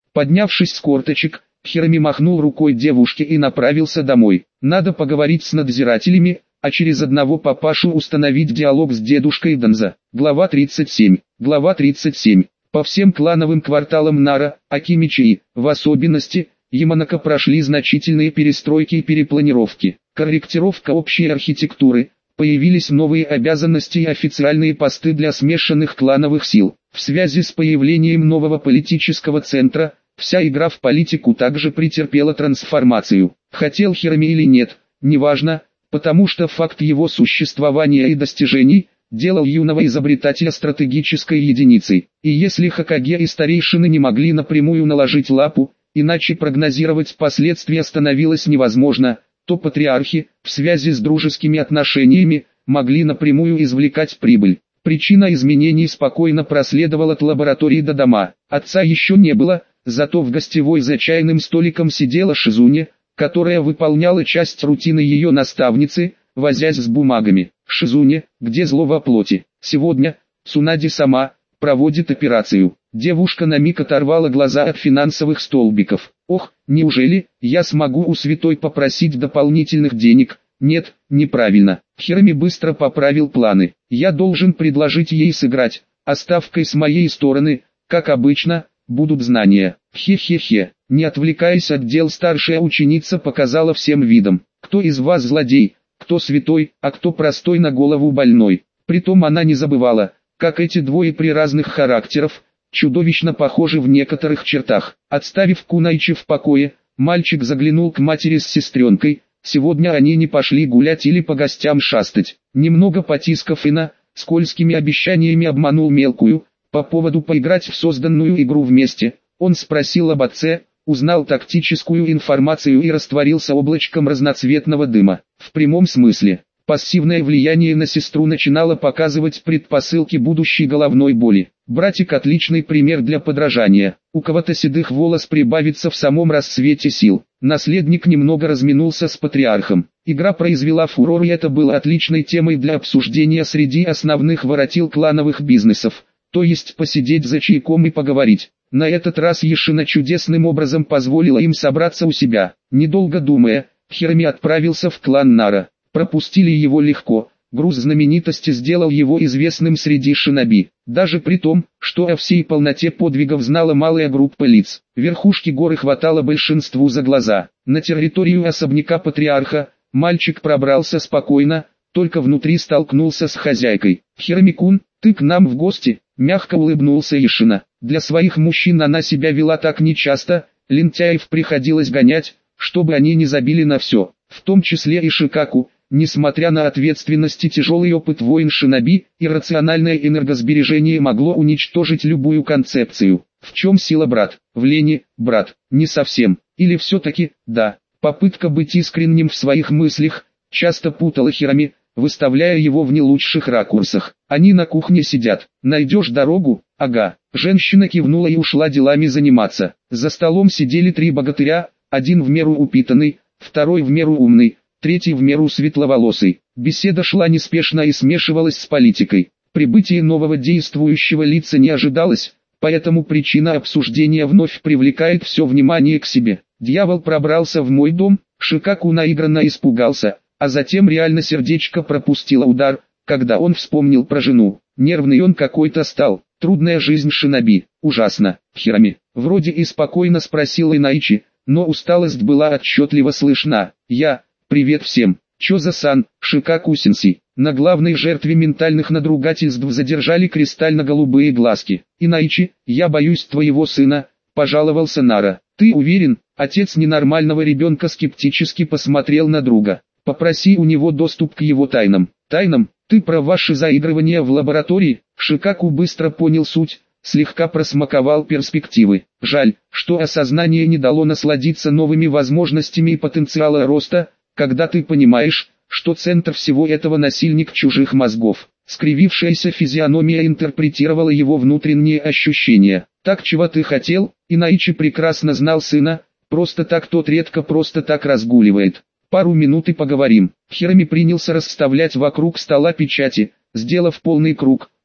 Поднявшись с корточек, Хирами махнул рукой девушке и направился домой. Надо поговорить с надзирателями, а через одного папашу установить диалог с дедушкой Данза. Глава 37. Глава 37. По всем клановым кварталам Нара, Акимичи и, в особенности, Яманака прошли значительные перестройки и перепланировки. Корректировка общей архитектуры, появились новые обязанности и официальные посты для смешанных клановых сил. В связи с появлением нового политического центра, вся игра в политику также претерпела трансформацию. Хотел Хирами или нет, неважно, потому что факт его существования и достижений делал юного изобретателя стратегической единицей. И если Хокаге и старейшины не могли напрямую наложить лапу, иначе прогнозировать последствия становилось невозможно, то патриархи, в связи с дружескими отношениями, могли напрямую извлекать прибыль. Причина изменений спокойно проследовала от лаборатории до дома. Отца еще не было, зато в гостевой за чайным столиком сидела Шизуне, которая выполняла часть рутины ее наставницы, возясь с бумагами. Шизуне, где зло во плоти. Сегодня, Цунади сама, проводит операцию. Девушка на миг оторвала глаза от финансовых столбиков. Ох, неужели я смогу у святой попросить дополнительных денег? Нет, неправильно. Хирами быстро поправил планы. Я должен предложить ей сыграть, а ставкой с моей стороны, как обычно, будут знания. Хе-хе-хе. Не отвлекаясь от дел, старшая ученица показала всем видом, кто из вас злодей, кто святой, а кто простой на голову больной. Притом она не забывала, как эти двое при разных характерах, чудовищно похожи в некоторых чертах. Отставив Кунайчи в покое, мальчик заглянул к матери с сестренкой. Сегодня они не пошли гулять или по гостям шастать. Немного потискав Ина, скользкими обещаниями обманул мелкую, по поводу поиграть в созданную игру вместе. Он спросил об отце, узнал тактическую информацию и растворился облачком разноцветного дыма. В прямом смысле, пассивное влияние на сестру начинало показывать предпосылки будущей головной боли. Братик отличный пример для подражания. У кого-то седых волос прибавится в самом расцвете сил. Наследник немного разминулся с патриархом. Игра произвела фурор, и это было отличной темой для обсуждения среди основных воротил клановых бизнесов. То есть посидеть за чайком и поговорить. На этот раз Ешина чудесным образом позволила им собраться у себя. Недолго думая, Хирами отправился в клан Нара. Пропустили его легко. Груз знаменитости сделал его известным среди шиноби. Даже при том, что о всей полноте подвигов знала малая группа лиц. Верхушки горы хватало большинству за глаза. На территорию особняка патриарха мальчик пробрался спокойно, только внутри столкнулся с хозяйкой. «Хирами-кун, ты к нам в гости?» — мягко улыбнулся Ешина. Для своих мужчин она себя вела так нечасто, лентяев приходилось гонять, чтобы они не забили на все, в том числе и Шикаку. Несмотря на ответственность и тяжелый опыт войн шиноби, иррациональное энергосбережение могло уничтожить любую концепцию. В чем сила, брат? В лени, брат, не совсем. Или все-таки, да. Попытка быть искренним в своих мыслях часто путала Хирами, выставляя его в не лучших ракурсах. Они на кухне сидят. Найдешь дорогу? Ага. Женщина кивнула и ушла делами заниматься. За столом сидели три богатыря, один в меру упитанный, второй в меру умный, третий в меру светловолосый. Беседа шла неспешно и смешивалась с политикой. Прибытие нового действующего лица не ожидалось, поэтому причина обсуждения вновь привлекает все внимание к себе. Дьявол пробрался в мой дом, Шикаку наигранно испугался, а затем реально сердечко пропустило удар, когда он вспомнил про жену. Нервный он какой-то стал. Трудная жизнь шиноби. Ужасно. Хирами. Вроде и спокойно спросил Инаичи, но усталость была отчетливо слышна. Привет всем. Чё за сан, Шикаку-сенсей? На главной жертве ментальных надругательств задержали кристально-голубые глазки. Инаичи, я боюсь твоего сына, пожаловался Нара. Ты уверен? Отец ненормального ребенка скептически посмотрел на друга. Попроси у него доступ к его тайнам. Тайнам? Ты про ваши заигрывания в лаборатории? Шикаку быстро понял суть, слегка просмаковал перспективы. Жаль, что осознание не дало насладиться новыми возможностями и потенциала роста, когда ты понимаешь, что центр всего этого насильник чужих мозгов. Скривившаяся физиономия интерпретировала его внутренние ощущения. Так чего ты хотел? Инаичи прекрасно знал сына, просто так тот редко просто так разгуливает. Пару минут и поговорим. Хирами принялся расставлять вокруг стола печати, сделав полный круг.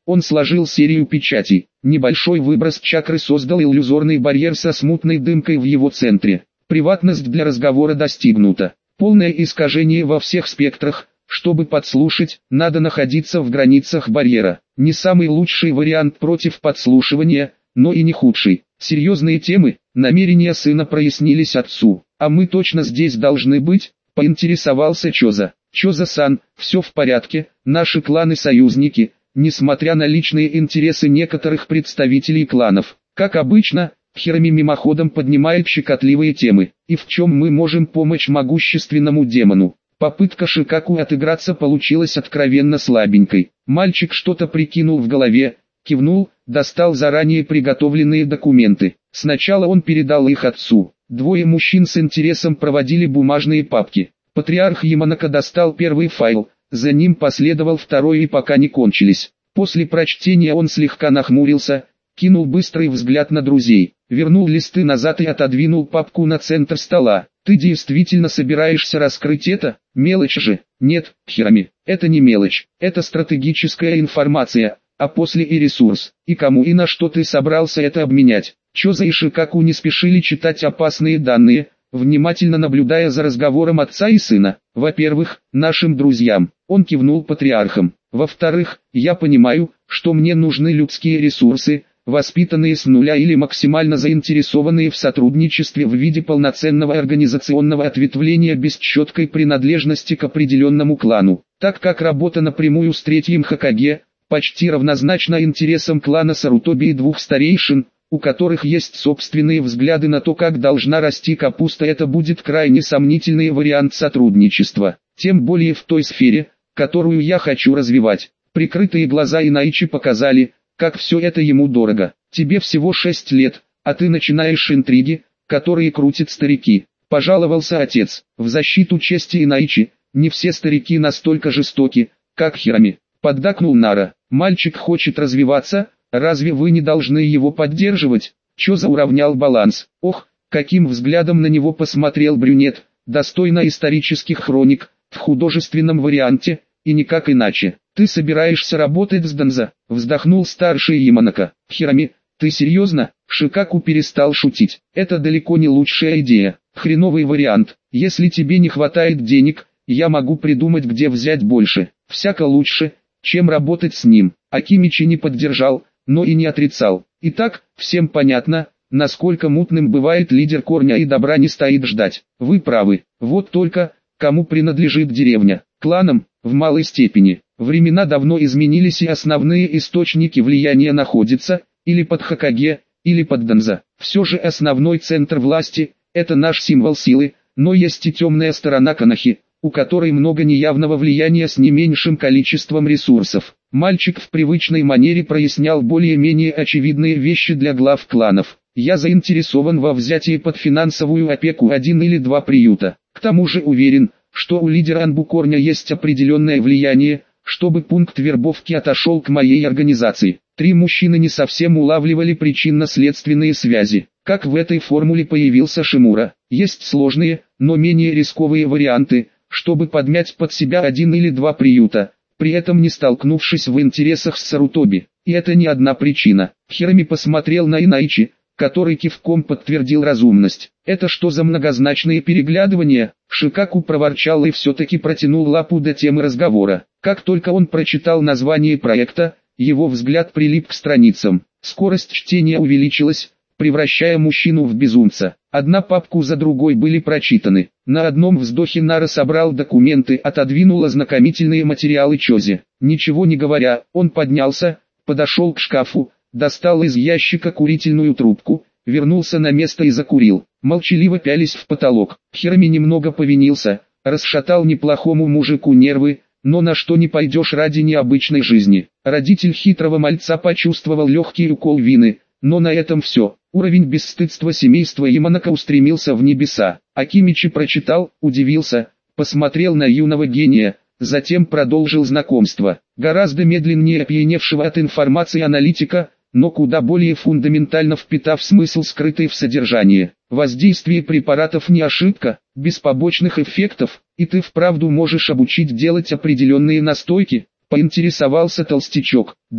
Он сложил серию печатей. Небольшой выброс чакры создал иллюзорный барьер со смутной дымкой в его центре. Приватность для разговора достигнута. Полное искажение во всех спектрах. Чтобы подслушать, надо находиться в границах барьера. Не самый лучший вариант против подслушивания, но и не худший. Серьезные темы, намерения сына прояснились отцу. «А мы точно здесь должны быть?» — поинтересовался Чоза. «Чоза-сан, все в порядке, наши кланы-союзники, несмотря на личные интересы некоторых представителей кланов. Как обычно, Хироми мимоходом поднимает щекотливые темы. И в чем мы можем помочь могущественному демону?» Попытка Шикаку отыграться получилась откровенно слабенькой. Мальчик что-то прикинул в голове, кивнул, достал заранее приготовленные документы. Сначала он передал их отцу. Двое мужчин с интересом проводили бумажные папки. Патриарх Яманака достал первый файл, за ним последовал второй и пока не кончились. После прочтения он слегка нахмурился, кинул быстрый взгляд на друзей, вернул листы назад и отодвинул папку на центр стола. «Ты действительно собираешься раскрыть это? Мелочь же». «Нет, Хироми, это не мелочь, это стратегическая информация, а после и ресурс. И кому и на что ты собрался это обменять?» Чоза и Шикаку не спешили читать опасные данные, внимательно наблюдая за разговором отца и сына. «Во-первых, нашим друзьям», он кивнул патриархам. «Во-вторых, я понимаю, что мне нужны людские ресурсы, воспитанные с нуля или максимально заинтересованные в сотрудничестве в виде полноценного организационного ответвления без четкой принадлежности к определенному клану, так как работа напрямую с третьим Хокаге почти равнозначна интересам клана Сарутоби и двух старейшин, у которых есть собственные взгляды на то, как должна расти капуста. Это будет крайне сомнительный вариант сотрудничества, тем более в той сфере, которую я хочу развивать». Прикрытые глаза Инаичи показали, как все это ему дорого. «Тебе всего 6 лет, а ты начинаешь интриги, которые крутят старики», — пожаловался отец. В защиту чести Инаичи, не все старики настолько жестоки, как Хироми. Поддакнул Нара. «Мальчик хочет развиваться, разве вы не должны его поддерживать?» Чоза уравнял баланс. Ох, каким взглядом на него посмотрел брюнет, достойно исторических хроник, в художественном варианте, и никак иначе. «Ты собираешься работать с Данза?» — вздохнул старший Яманака. «Хироми, ты серьезно?» Шикаку перестал шутить. «Это далеко не лучшая идея. Хреновый вариант. Если тебе не хватает денег, я могу придумать, где взять больше. Всяко лучше, чем работать с ним». Акимичи не поддержал, но и не отрицал. «Итак, всем понятно, насколько мутным бывает лидер корня, и добра не стоит ждать. Вы правы. Вот только, кому принадлежит деревня? Кланам, в малой степени. Времена давно изменились, и основные источники влияния находятся или под Хокаге, или под Данза. Все же основной центр власти – это наш символ силы, но есть и темная сторона Канахи, у которой много неявного влияния с не меньшим количеством ресурсов». Мальчик в привычной манере прояснял более-менее очевидные вещи для глав кланов. «Я заинтересован во взятии под финансовую опеку 1 или 2 приюта. К тому же уверен, что у лидера Анбукорня есть определенное влияние, чтобы пункт вербовки отошел к моей организации». Три мужчины не совсем улавливали причинно-следственные связи. Как в этой формуле появился Шимура. Есть сложные, но менее рисковые варианты, чтобы подмять под себя 1 или 2 приюта, при этом не столкнувшись в интересах с Сарутоби. И это не одна причина. Хироми посмотрел на Инаичи, который кивком подтвердил разумность. «Это что за многозначные переглядывания?» Шикаку проворчал и все-таки протянул лапу до темы разговора. Как только он прочитал название проекта, его взгляд прилип к страницам. Скорость чтения увеличилась, превращая мужчину в безумца. Одна папку за другой были прочитаны. На одном вздохе Нара собрал документы, отодвинул ознакомительные материалы Чозе. Ничего не говоря, он поднялся, подошел к шкафу, достал из ящика курительную трубку, вернулся на место и закурил. Молчаливо пялись в потолок. Хироми немного повинился, расшатал неплохому мужику нервы, но на что не пойдешь ради необычной жизни. Родитель хитрого мальца почувствовал легкий укол вины, но на этом все. Уровень бесстыдства семейства Яманака устремился в небеса. Акимичи прочитал, удивился, посмотрел на юного гения, затем продолжил знакомство. Гораздо медленнее опьяневшего от информации аналитика, но куда более фундаментально впитав смысл, скрытый в содержании. Воздействие препаратов не ошибка, без побочных эффектов, и ты вправду можешь обучить делать определенные настойки, поинтересовался толстячок. Да,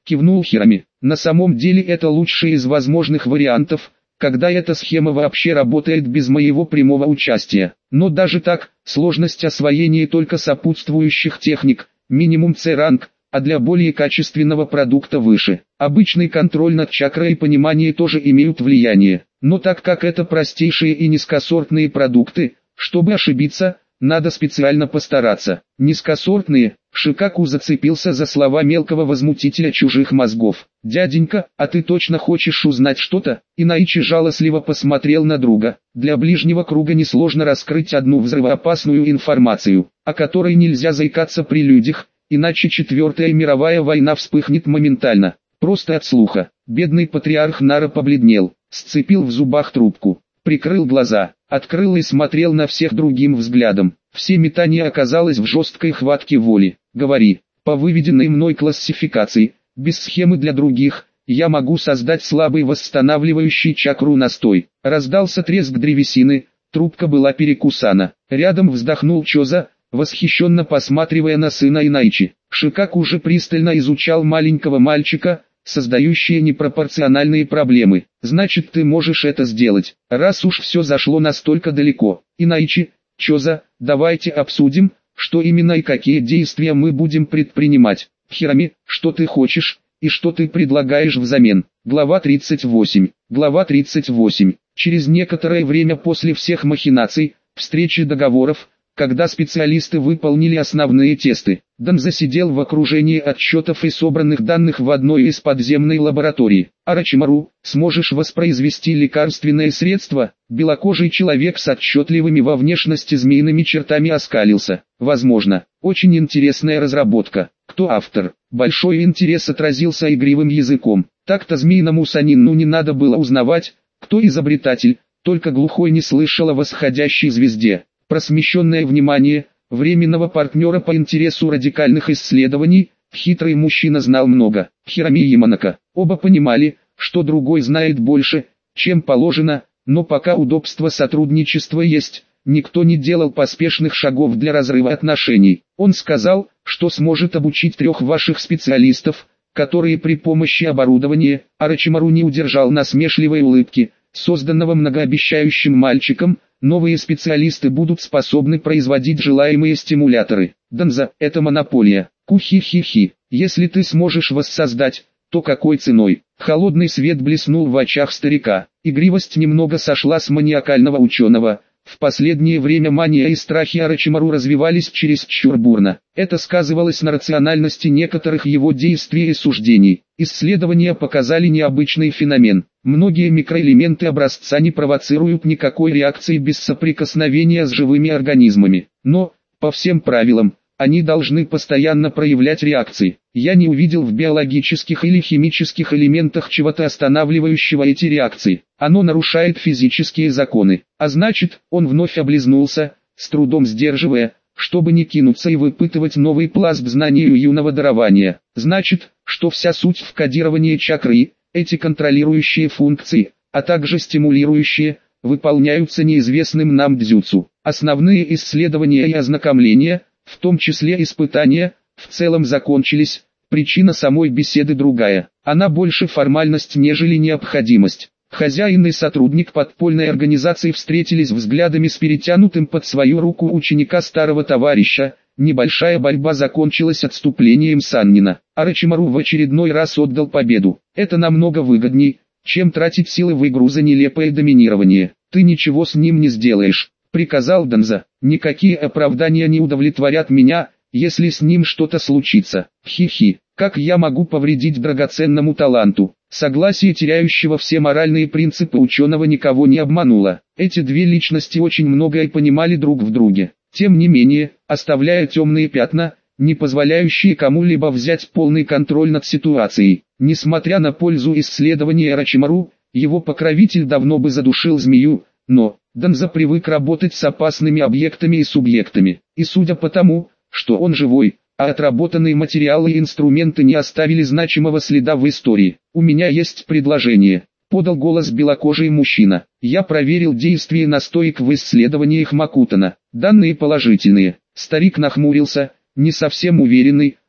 кивнул Хирами. На самом деле это лучший из возможных вариантов, когда эта схема вообще работает без моего прямого участия. Но даже так, сложность освоения только сопутствующих техник, минимум C-ранг, а для более качественного продукта выше. Обычный контроль над чакрой и понимание тоже имеют влияние. Но так как это простейшие и низкосортные продукты, чтобы ошибиться, надо специально постараться. Низкосортные, Шикаку зацепился за слова мелкого возмутителя чужих мозгов. «Дяденька, а ты точно хочешь узнать что-то?» Инаичи жалостливо посмотрел на друга. Для ближнего круга несложно раскрыть одну взрывоопасную информацию, о которой нельзя заикаться при людях, иначе Четвертая мировая война вспыхнет моментально. Просто от слуха. Бедный патриарх Нара побледнел, сцепил в зубах трубку, прикрыл глаза, открыл и смотрел на всех другим взглядом. Все метания оказалось в жесткой хватке воли. «Говори, по выведенной мной классификации, без схемы для других, я могу создать слабый восстанавливающий чакру настой». Раздался треск древесины, трубка была перекусана. Рядом вздохнул Чоза, восхищенно посматривая на сына Инаичи. Шикаку уже пристально изучал маленького мальчика, создающие непропорциональные проблемы. «Значит, ты можешь это сделать, раз уж все зашло настолько далеко. Инаичи, Чоза, давайте обсудим, что именно и какие действия мы будем предпринимать. Хирами, что ты хочешь, и что ты предлагаешь взамен?» Глава 38. Глава 38. Через некоторое время после всех махинаций, встречи договоров, когда специалисты выполнили основные тесты, Данза сидел в окружении отчетов и собранных данных в одной из подземной лабораторий. «Орочимару, сможешь воспроизвести лекарственное средство?» Белокожий человек с отчетливыми во внешности змеиными чертами оскалился. «Возможно. Очень интересная разработка. Кто автор?» Большой интерес отразился игривым языком. Так-то змеиному санину не надо было узнавать, кто изобретатель, только глухой не слышал о восходящей звезде. Просмещенное внимание временного партнера по интересу радикальных исследований, хитрый мужчина знал много. Хирами и Яманака оба понимали, что другой знает больше, чем положено, но пока удобство сотрудничества есть, никто не делал поспешных шагов для разрыва отношений. Он сказал, что сможет обучить 3 ваших специалистов, которые при помощи оборудования, Орочимару не удержал насмешливой улыбки, созданного многообещающим мальчиком, новые специалисты будут способны производить желаемые стимуляторы. Данза, это монополия. Кухи-хи-хи. Если ты сможешь воссоздать, то какой ценой? Холодный свет блеснул в очах старика. Игривость немного сошла с маниакального ученого. В последнее время мания и страхи Орочимару развивались чересчур бурно. Это сказывалось на рациональности некоторых его действий и суждений. Исследования показали необычный феномен. Многие микроэлементы образца не провоцируют никакой реакции без соприкосновения с живыми организмами. Но, по всем правилам, они должны постоянно проявлять реакции. Я не увидел в биологических или химических элементах чего-то останавливающего эти реакции. Оно нарушает физические законы. А значит, он вновь облизнулся, с трудом сдерживая, чтобы не кинуться и выпытывать новый пласт знаний у юного дарования. Значит, что вся суть в кодировании чакры, эти контролирующие функции, а также стимулирующие, выполняются неизвестным нам дзюцу. Основные исследования и ознакомления, в том числе испытания, в целом закончились. Причина самой беседы другая. Она больше формальность, нежели необходимость. Хозяин и сотрудник подпольной организации встретились взглядами с перетянутым под свою руку ученика старого товарища. Небольшая борьба закончилась отступлением Саннина. Орочимару в очередной раз отдал победу. Это намного выгодней, чем тратить силы в игру за нелепое доминирование. «Ты ничего с ним не сделаешь», — приказал Данза. «Никакие оправдания не удовлетворят меня, если с ним что-то случится. Хи-хи, как я могу повредить драгоценному таланту?» Согласие теряющего все моральные принципы ученого никого не обмануло. Эти две личности очень многое понимали друг в друге. Тем не менее, оставляя темные пятна, не позволяющие кому-либо взять полный контроль над ситуацией. Несмотря на пользу исследования Орочимару, его покровитель давно бы задушил змею, но Данза привык работать с опасными объектами и субъектами. И судя по тому, что он живой, а отработанные материалы и инструменты не оставили значимого следа в истории. «У меня есть предложение», — подал голос белокожий мужчина. «Я проверил действие настоек в исследованиях Макутана. Данные положительные». Старик нахмурился, не совсем уверенный,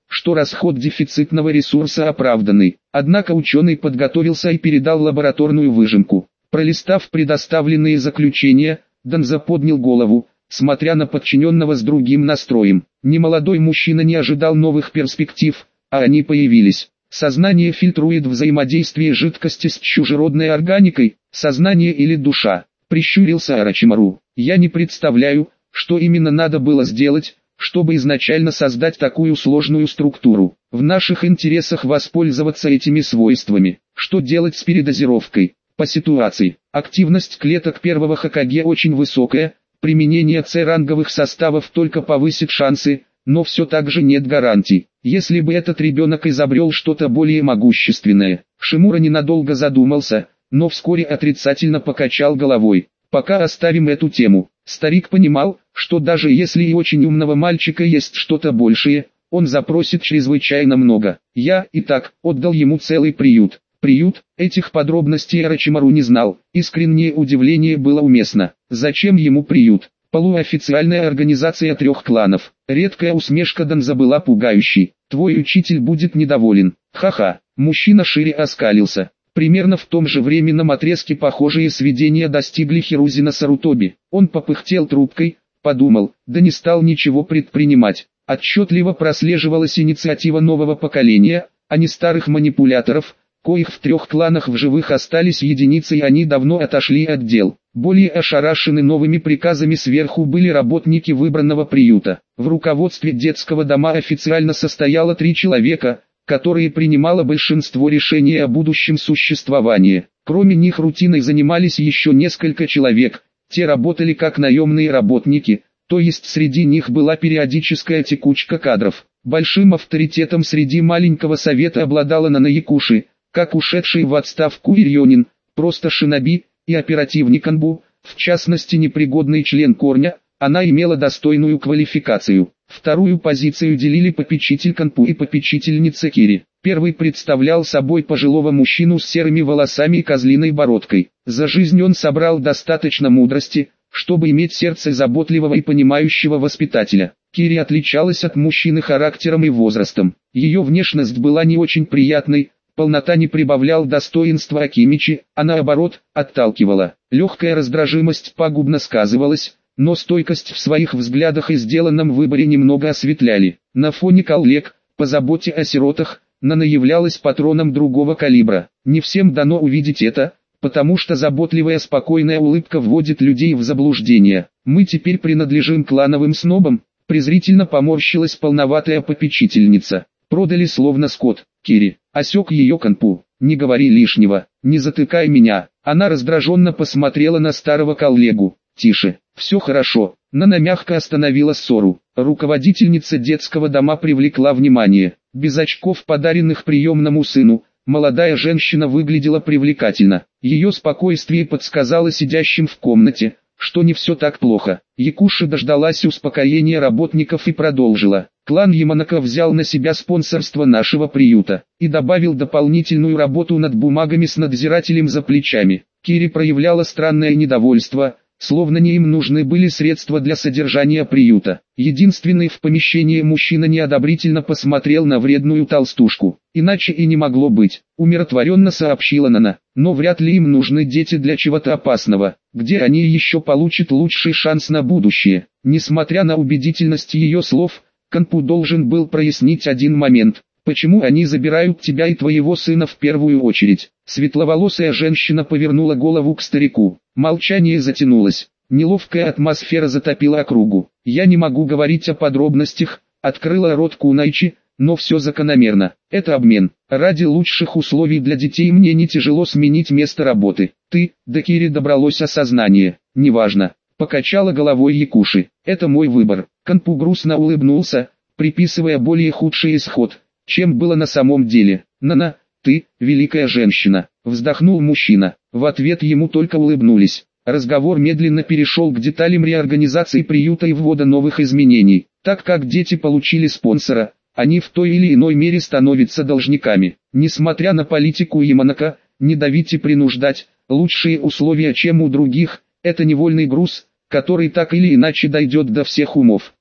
что расход дефицитного ресурса оправданный. Однако ученый подготовился и передал лабораторную выжимку. Пролистав предоставленные заключения, Донза поднял голову, смотря на подчиненного с другим настроем. Немолодой мужчина не ожидал новых перспектив, а они появились. Сознание фильтрует взаимодействие жидкости с чужеродной органикой, сознание или душа. Прищурился Орочимару. Я не представляю, что именно надо было сделать, чтобы изначально создать такую сложную структуру. В наших интересах воспользоваться этими свойствами. Что делать с передозировкой? По ситуации. Активность клеток первого Хокаге очень высокая, применение С-ранговых составов только повысит шансы, но все так же нет гарантий. Если бы этот ребенок изобрел что-то более могущественное. Шимура ненадолго задумался, но вскоре отрицательно покачал головой. Пока оставим эту тему. Старик понимал, что даже если и очень умного мальчика есть что-то большее, он запросит чрезвычайно много. Я и так отдал ему целый приют. Приют, этих подробностей Орочимару не знал, искреннее удивление было уместно. Зачем ему приют? Полуофициальная организация 3 кланов. Редкая усмешка Донза была пугающей. Твой учитель будет недоволен. Ха-ха, мужчина шире оскалился. Примерно в том же временном отрезке похожие сведения достигли Хирузина Сарутоби. Он попыхтел трубкой, подумал, да не стал ничего предпринимать. Отчетливо прослеживалась инициатива нового поколения, а не старых манипуляторов, коих в 3 кланах в живых остались единицы, и они давно отошли от дел. Более ошарашены новыми приказами сверху были работники выбранного приюта. В руководстве детского дома официально состояло 3 человека, которые принимало большинство решений о будущем существовании. Кроме них рутиной занимались еще несколько человек, те работали как наемные работники, то есть среди них была периодическая текучка кадров. Большим авторитетом среди маленького совета обладала Нана Якуши, как ушедший в отставку Ирьонин, просто шиноби, и оперативник Анбу, в частности непригодный член корня, она имела достойную квалификацию. Вторую позицию делили попечитель Канпу и попечительница Кири. Первый представлял собой пожилого мужчину с серыми волосами и козлиной бородкой. За жизнь он собрал достаточно мудрости, чтобы иметь сердце заботливого и понимающего воспитателя. Кири отличалась от мужчины характером и возрастом. Ее внешность была не очень приятной, полнота не прибавлял достоинства Акимичи, а наоборот, отталкивала. Легкая раздражимость пагубно сказывалась, но стойкость в своих взглядах и сделанном выборе немного осветляли. На фоне коллег, по заботе о сиротах, Нана являлась патроном другого калибра. Не всем дано увидеть это, потому что заботливая спокойная улыбка вводит людей в заблуждение. Мы теперь принадлежим клановым снобам, презрительно поморщилась полноватая попечительница. Продали словно скот. Кири, осек ее Канпу. Не говори лишнего, не затыкай меня. Она раздраженно посмотрела на старого коллегу. Тише, все хорошо. Нана мягко остановила ссору. Руководительница детского дома привлекла внимание. Без очков, подаренных приемному сыну, молодая женщина выглядела привлекательно. Ее спокойствие подсказало сидящим в комнате, что не все так плохо. Якуши дождалась успокоения работников и продолжила. Клан Яманака взял на себя спонсорство нашего приюта и добавил дополнительную работу над бумагами с надзирателем за плечами. Кири проявляла странное недовольство, словно не им нужны были средства для содержания приюта. Единственный в помещении мужчина неодобрительно посмотрел на вредную толстушку. Иначе и не могло быть, умиротворенно сообщила Нана. Но вряд ли им нужны дети для чего-то опасного, где они еще получат лучший шанс на будущее. Несмотря на убедительность ее слов, Канпу должен был прояснить один момент. Почему они забирают тебя и твоего сына в первую очередь? Светловолосая женщина повернула голову к старику. Молчание затянулось. Неловкая атмосфера затопила округу. Я не могу говорить о подробностях, открыла рот Кунайчи, но все закономерно. Это обмен. Ради лучших условий для детей мне не тяжело сменить место работы. Ты, до Кири добралось осознание. Неважно. Покачала головой Якуши. Это мой выбор. Канпу грустно улыбнулся, приписывая более худший исход, чем было на самом деле. Нана, ты, великая женщина, вздохнул мужчина. В ответ ему только улыбнулись. Разговор медленно перешел к деталям реорганизации приюта и ввода новых изменений. Так как дети получили спонсора, они в той или иной мере становятся должниками. Несмотря на политику Яманака, не давить и принуждать, лучшие условия чем у других, это невольный груз, который так или иначе дойдет до всех умов.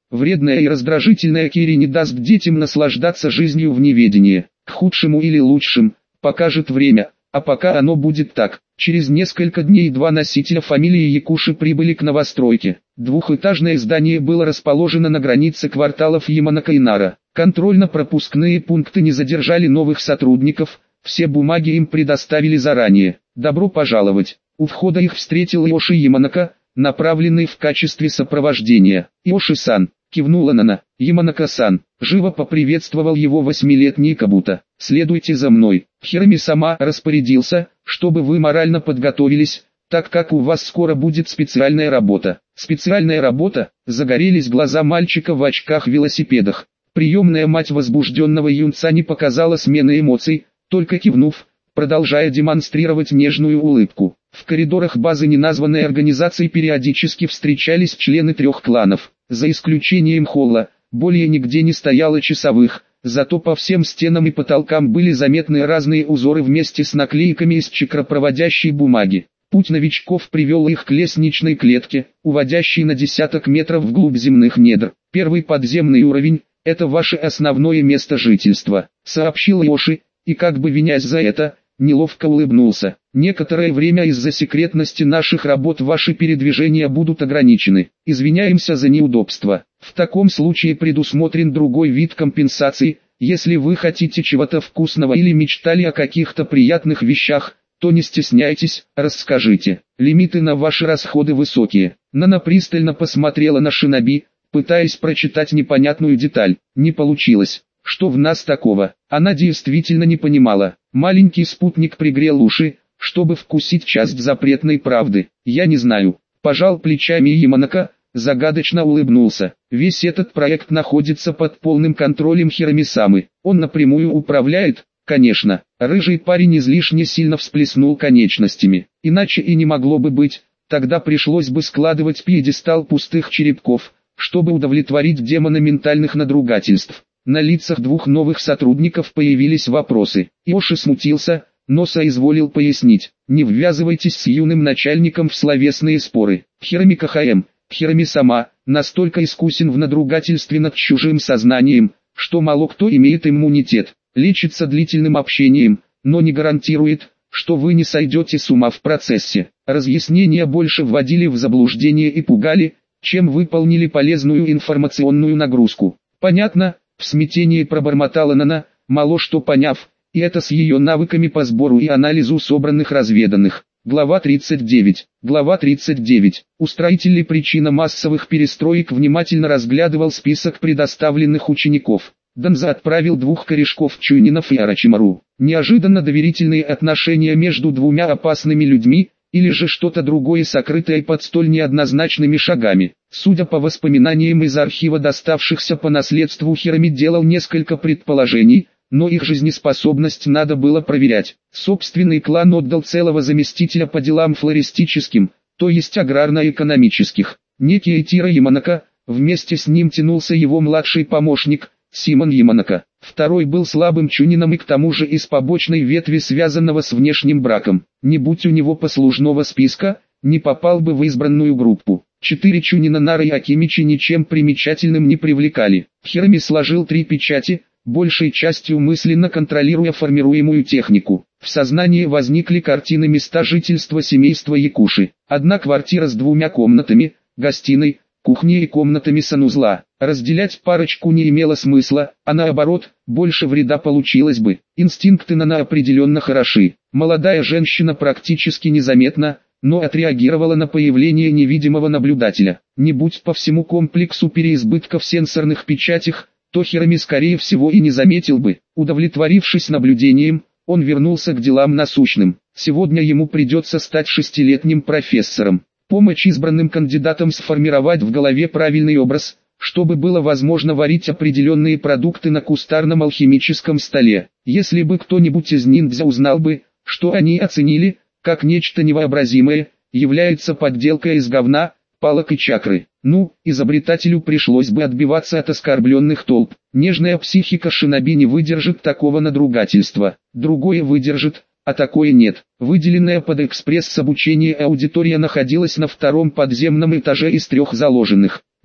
Вредная и раздражительная Кири не даст детям наслаждаться жизнью в неведении. К худшему или лучшим, покажет время, а пока оно будет так. Через несколько дней два носителя фамилии Якуши прибыли к новостройке. Двухэтажное здание было расположено на границе кварталов Яманака и Нара. Контрольно-пропускные пункты не задержали новых сотрудников, все бумаги им предоставили заранее. Добро пожаловать. У входа их встретил Иоши Яманака, направленный в качестве сопровождения. «Иоши-сан», кивнула Нана. «Яманака-сан», живо поприветствовал его 8-летний Кабута. «Следуйте за мной». Хироми сама распорядился, чтобы вы морально подготовились, так как у вас скоро будет специальная работа. Специальная работа? Загорелись глаза мальчика в очках-велосипедах. Приемная мать возбужденного юнца не показала смены эмоций, только кивнув, продолжая демонстрировать нежную улыбку. В коридорах базы неназванной организации периодически встречались члены 3 кланов. За исключением холла, более нигде не стояло часовых, зато по всем стенам и потолкам были заметны разные узоры вместе с наклейками из чакропроводящей бумаги. Путь новичков привел их к лестничной клетке, уводящей на десяток метров вглубь земных недр. «Первый подземный уровень – это ваше основное место жительства», – сообщил Иоши, и как бы винясь за это, неловко улыбнулся. «Некоторое время из-за секретности наших работ ваши передвижения будут ограничены. Извиняемся за неудобства. В таком случае предусмотрен другой вид компенсации. Если вы хотите чего-то вкусного или мечтали о каких-то приятных вещах, то не стесняйтесь, расскажите. Лимиты на ваши расходы высокие». Нана пристально посмотрела на шиноби, пытаясь прочитать непонятную деталь. Не получилось. Что в нас такого? Она действительно не понимала. Маленький спутник пригрел уши, чтобы вкусить часть запретной правды. «Я не знаю», – пожал плечами Яманака, загадочно улыбнулся. «Весь этот проект находится под полным контролем Хироми-самы. Он напрямую управляет, конечно». Рыжий парень излишне сильно всплеснул конечностями. «Иначе и не могло бы быть, тогда пришлось бы складывать пьедестал пустых черепков, чтобы удовлетворить демона ментальных надругательств». На лицах 2 новых сотрудников появились вопросы. Иоши смутился, но соизволил пояснить. «Не ввязывайтесь с юным начальником в словесные споры. Хироми Кахаэм, Хироми-сама, настолько искусен в надругательстве над чужим сознанием, что мало кто имеет иммунитет. Лечится длительным общением, но не гарантирует, что вы не сойдете с ума в процессе». Разъяснения больше вводили в заблуждение и пугали, чем выполнили полезную информационную нагрузку. «Понятно», — в смятении пробормотала Нана, мало что поняв, и это с ее навыками по сбору и анализу собранных разведанных. Глава 39. Глава 39. Устроитель и причина массовых перестроек внимательно разглядывал список предоставленных учеников. Данза отправил 2 корешков Чуйнинов и Арачимару. Неожиданно доверительные отношения между 2 опасными людьми, или же что-то другое сокрытое под столь неоднозначными шагами. Судя по воспоминаниям из архива, доставшихся по наследству, Хироми делал несколько предположений, но их жизнеспособность надо было проверять. Собственный клан отдал целого заместителя по делам флористическим, то есть аграрно-экономических. Некий Эйтиро Яманака, вместе с ним тянулся его младший помощник, Симон Яманака. Второй был слабым чунином и к тому же из побочной ветви, связанного с внешним браком. Не будь у него послужного списка, не попал бы в избранную группу. 4 чунина Нара и Акимичи ничем примечательным не привлекали. Хироми сложил 3 печати, большей частью мысленно контролируя формируемую технику. В сознании возникли картины места жительства семейства Якуши. Одна квартира с 2 комнатами, гостиной, кухней и комнатами санузла. Разделять парочку не имело смысла, а наоборот, больше вреда получилось бы. Инстинкты Нана определенно хороши. Молодая женщина практически незаметно, но отреагировала на появление невидимого наблюдателя. Не будь по всему комплексу переизбытка в сенсорных печатях, то Хироми скорее всего и не заметил бы. Удовлетворившись наблюдением, он вернулся к делам насущным. Сегодня ему придется стать 6-летним профессором. Помочь избранным кандидатам сформировать в голове правильный образ, чтобы было возможно варить определенные продукты на кустарном алхимическом столе. Если бы кто-нибудь из ниндзя узнал бы, что они оценили, как нечто невообразимое, является подделкой из говна, палок и чакры. Изобретателю пришлось бы отбиваться от оскорбленных толп. Нежная психика шиноби не выдержит такого надругательства. Другое выдержит, а такое нет. Выделенная под экспресс обучение аудитория находилась на 2-м подземном этаже из 3 заложенных.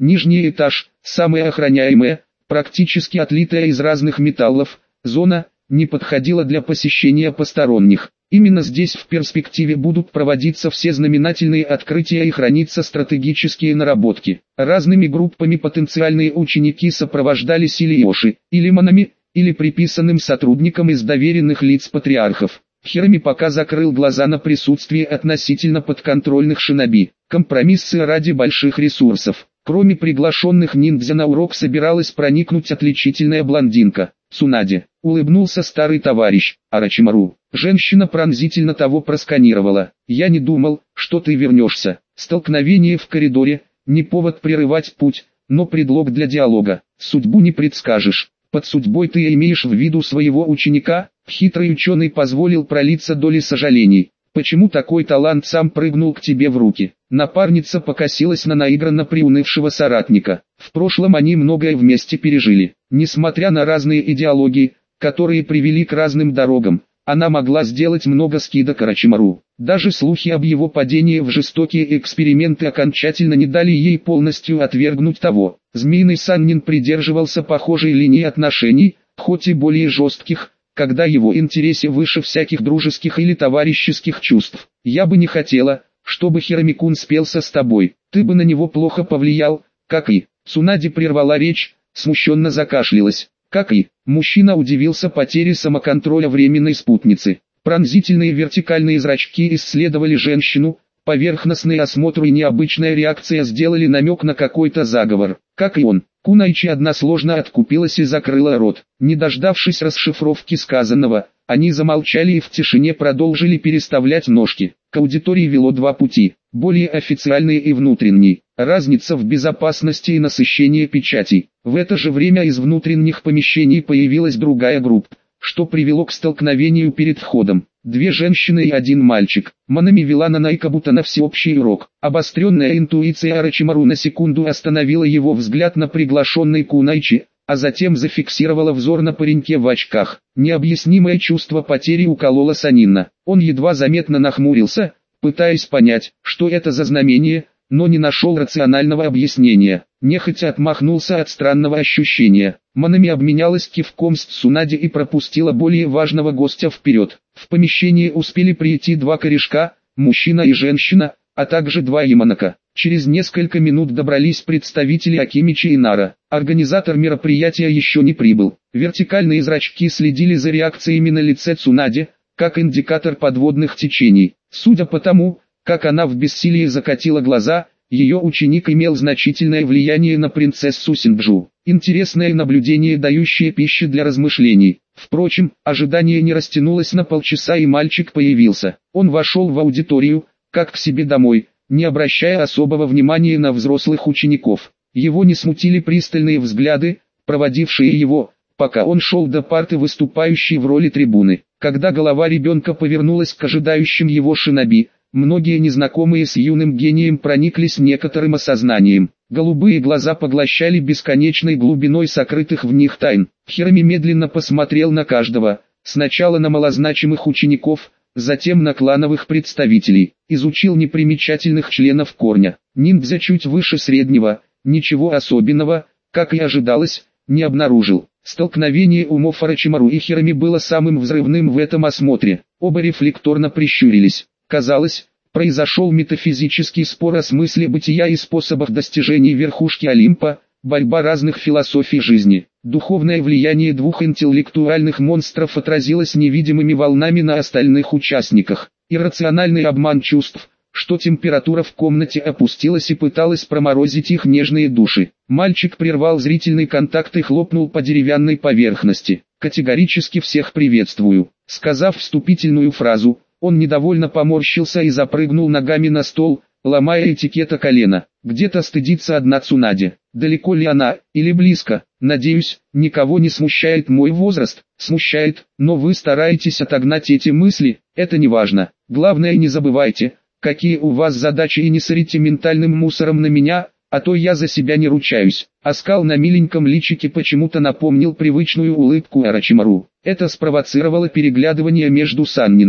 Нижний этаж, самая охраняемая, практически отлитая из разных металлов, зона, не подходила для посещения посторонних. Именно здесь в перспективе будут проводиться все знаменательные открытия и храниться стратегические наработки. Разными группами потенциальные ученики сопровождались или Йоши, или Манами, или приписанным сотрудникам из доверенных лиц патриархов. Хироми пока закрыл глаза на присутствие относительно подконтрольных шиноби. Компромиссы ради больших ресурсов. Кроме приглашенных ниндзя на урок собиралась проникнуть отличительная блондинка. Цунаде. Улыбнулся старый товарищ. Орочимару. Женщина пронзительно того просканировала. «Я не думал, что ты вернешься». Столкновение в коридоре, не повод прерывать путь, но предлог для диалога. Судьбу не предскажешь. Под судьбой ты имеешь в виду своего ученика? Хитрый ученый позволил пролиться доли сожалений. Почему такой талант сам прыгнул к тебе в руки? Напарница покосилась на наигранно приунывшего соратника. В прошлом они многое вместе пережили. Несмотря на разные идеологии, которые привели к разным дорогам, она могла сделать много скидок Орочимару. Даже слухи об его падении в жестокие эксперименты окончательно не дали ей полностью отвергнуть того. Змеиный Саннин придерживался похожей линии отношений, хоть и более жестких, когда его интересы выше всяких дружеских или товарищеских чувств. «Я бы не хотела, чтобы Хироми-кун спелся с тобой, ты бы на него плохо повлиял, как и...» Цунаде прервала речь, смущенно закашлялась. Как и... Мужчина удивился потере самоконтроля временной спутницы. Пронзительные вертикальные зрачки исследовали женщину, поверхностный осмотр и необычная реакция сделали намек на какой-то заговор. Как и он, Кунайчи односложно откупилась и закрыла рот. Не дождавшись расшифровки сказанного, они замолчали и в тишине продолжили переставлять ножки. К аудитории вело два пути, более официальный и внутренний. Разница в безопасности и насыщении печатей. В это же время из внутренних помещений появилась другая группа, что привело к столкновению перед входом. Две женщины и один мальчик. Манами вела Нанайка будто на всеобщий урок. Обостренная интуиция Орочимару на секунду остановила его взгляд на приглашенный Кунайчи, а затем зафиксировала взор на пареньке в очках. Необъяснимое чувство потери укололо Санина. Он едва заметно нахмурился, пытаясь понять, что это за знамение, но не нашел рационального объяснения. Нехотя отмахнулся от странного ощущения. Манами обменялась кивком с Цунаде и пропустила более важного гостя вперед. В помещении успели прийти два корешка, мужчина и женщина, а также два яманака. Через несколько минут добрались представители Акимичи и Нара. Организатор мероприятия еще не прибыл. Вертикальные зрачки следили за реакциями на лице Цунаде, как индикатор подводных течений. Судя по тому, как она в бессилии закатила глаза, ее ученик имел значительное влияние на принцессу Синджу. Интересное наблюдение, дающее пищу для размышлений. Впрочем, ожидание не растянулось на полчаса, и мальчик появился. Он вошел в аудиторию, как к себе домой, не обращая особого внимания на взрослых учеников. Его не смутили пристальные взгляды, проводившие его, пока он шел до парты, выступающей в роли трибуны. Когда голова ребенка повернулась к ожидающим его шиноби, многие незнакомые с юным гением прониклись некоторым осознанием. Голубые глаза поглощали бесконечной глубиной сокрытых в них тайн. Хироми медленно посмотрел на каждого, сначала на малозначимых учеников, затем на клановых представителей. Изучил непримечательных членов корня. Ниндзя чуть выше среднего, ничего особенного, как и ожидалось, не обнаружил. Столкновение умов Орочимару и Хироми было самым взрывным в этом осмотре. Оба рефлекторно прищурились. Казалось, произошел метафизический спор о смысле бытия и способах достижения верхушки Олимпа, борьба разных философий жизни. Духовное влияние двух интеллектуальных монстров отразилось невидимыми волнами на остальных участниках. Иррациональный обман чувств, что температура в комнате опустилась и пыталась проморозить их нежные души. Мальчик прервал зрительный контакт и хлопнул по деревянной поверхности. «Категорически всех приветствую». Сказав вступительную фразу, он недовольно поморщился и запрыгнул ногами на стол, ломая этикета колена. Где-то стыдится одна Цунаде. Далеко ли она, или близко? Надеюсь, никого не смущает мой возраст. Смущает, но вы стараетесь отогнать эти мысли, это не важно. Главное, не забывайте, какие у вас задачи, и не сорите ментальным мусором на меня, а то я за себя не ручаюсь. Оскал на миленьком личике почему-то напомнил привычную улыбку Орочимару. Это спровоцировало переглядывание между саннинами.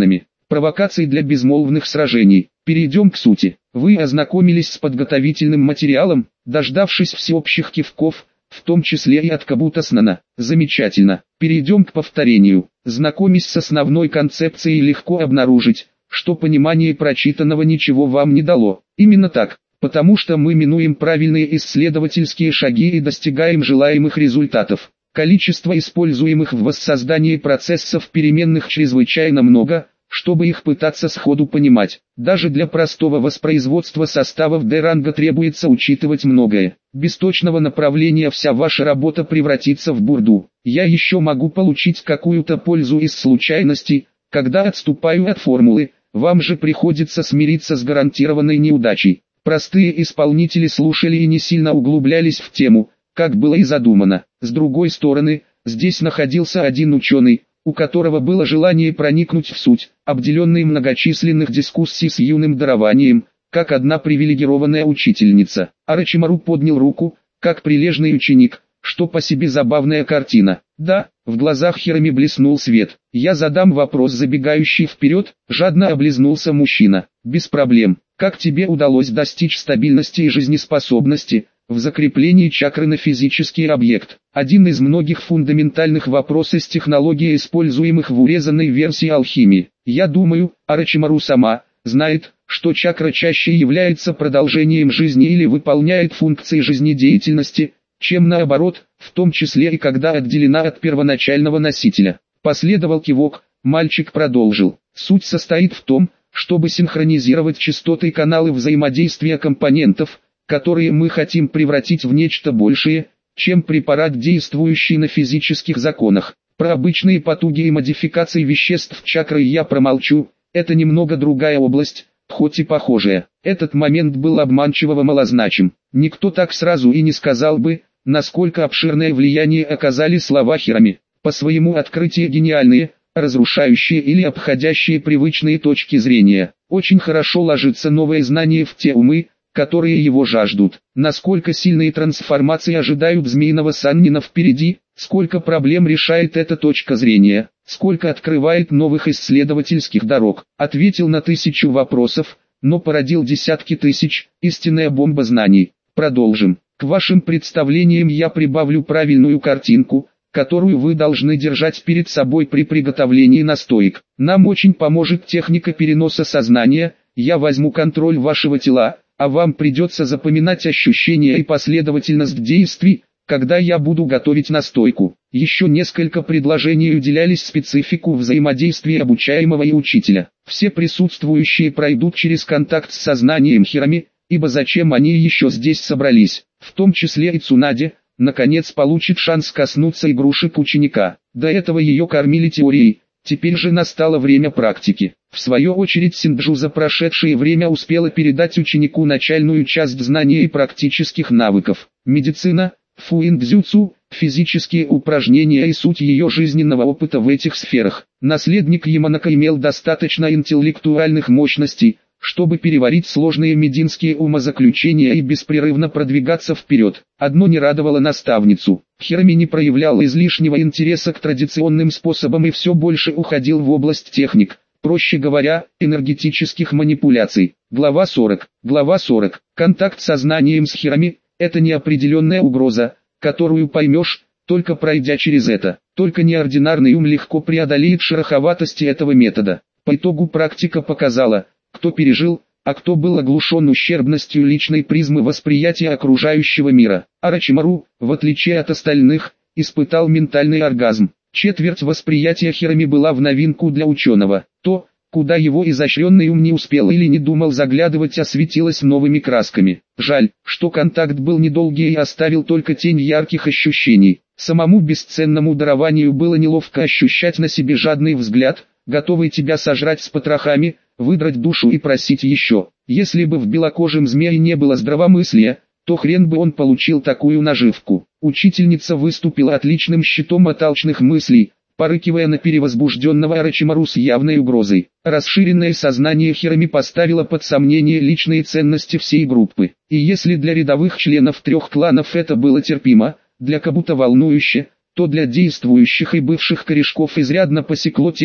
провокаций для безмолвных сражений. Перейдем к сути. Вы ознакомились с подготовительным материалом, дождавшись всеобщих кивков, в том числе и от Кабутаснана. Замечательно. Перейдем к повторению. Знакомясь с основной концепцией, легко обнаружить, что понимание прочитанного ничего вам не дало. Именно так, потому что мы минуем правильные исследовательские шаги и достигаем желаемых результатов. Количество используемых в воссоздании процессов переменных чрезвычайно много, чтобы их пытаться сходу понимать. Даже для простого воспроизводства составов D-ранга требуется учитывать многое. Без точного направления вся ваша работа превратится в бурду. Я еще могу получить какую-то пользу из случайностей, когда отступаю от формулы, вам же приходится смириться с гарантированной неудачей. Простые исполнители слушали и не сильно углублялись в тему, как было и задумано. С другой стороны, здесь находился один ученый, у которого было желание проникнуть в суть, обделенный многочисленных дискуссий с юным дарованием, как одна привилегированная учительница. Орочимару поднял руку, как прилежный ученик, что по себе забавная картина. Да, в глазах Хироми блеснул свет. Я задам вопрос, забегающий вперед, жадно облизнулся мужчина. Без проблем. Как тебе удалось достичь стабильности и жизнеспособности в закреплении чакры на физический объект? Один из многих фундаментальных вопросов с технологией, используемых в урезанной версии алхимии. Я думаю, Орочимару сама знает, что чакра чаще является продолжением жизни или выполняет функции жизнедеятельности, чем наоборот, в том числе и когда отделена от первоначального носителя. Последовал кивок, мальчик продолжил. Суть состоит в том, чтобы синхронизировать частоты и каналы взаимодействия компонентов, которые мы хотим превратить в нечто большее, чем препарат, действующий на физических законах. Про обычные потуги и модификации веществ чакры я промолчу, это немного другая область, хоть и похожая. Этот момент был обманчиво малозначим. Никто так сразу и не сказал бы, насколько обширное влияние оказали слова Хироми. По своему открытию гениальные, разрушающие или обходящие привычные точки зрения. Очень хорошо ложится новое знание в те умы, которые его жаждут. Насколько сильные трансформации ожидают змеиного Саннина впереди, сколько проблем решает эта точка зрения, сколько открывает новых исследовательских дорог. Ответил на 1000 вопросов, но породил десятки тысяч, истинная бомба знаний. Продолжим. К вашим представлениям я прибавлю правильную картинку, которую вы должны держать перед собой при приготовлении настоек. Нам очень поможет техника переноса сознания, я возьму контроль вашего тела, а вам придется запоминать ощущения и последовательность действий, когда я буду готовить настойку. Еще несколько предложений уделялись специфику взаимодействия обучаемого и учителя. Все присутствующие пройдут через контакт с сознанием Хироми, ибо зачем они еще здесь собрались, в том числе и Цунаде, наконец получит шанс коснуться игрушек ученика. До этого ее кормили теорией, теперь же настало время практики. В свою очередь Синджу за прошедшее время успела передать ученику начальную часть знаний и практических навыков. Медицина, фуиндзюцу, физические упражнения и суть ее жизненного опыта в этих сферах. Наследник Яманака имел достаточно интеллектуальных мощностей, чтобы переварить сложные мединские умозаключения и беспрерывно продвигаться вперед. Одно не радовало наставницу. Хироми не проявлял излишнего интереса к традиционным способам и все больше уходил в область техник, проще говоря, энергетических манипуляций. Глава 40. Глава 40. Контакт с сознанием с Хироми – это неопределенная угроза, которую поймешь, только пройдя через это. Только неординарный ум легко преодолеет шероховатости этого метода. По итогу практика показала, кто пережил, а кто был оглушен ущербностью личной призмы восприятия окружающего мира. Орочимару, в отличие от остальных, испытал ментальный оргазм. Четверть восприятия Хироми была в новинку для ученого. То, куда его изощренный ум не успел или не думал заглядывать, осветилось новыми красками. Жаль, что контакт был недолгий и оставил только тень ярких ощущений. Самому бесценному дарованию было неловко ощущать на себе жадный взгляд, готовый тебя сожрать с потрохами, выдрать душу и просить еще. Если бы в белокожем змее не было здравомыслия, то хрен бы он получил такую наживку. Учительница выступила отличным щитом от алчных мыслей, порыкивая на перевозбужденного Орочимару с явной угрозой. Расширенное сознание Хироми поставило под сомнение личные ценности всей группы. И если для рядовых членов 3 кланов это было терпимо, для Кабута волнующе, то для действующих и бывших корешков изрядно посекло тех,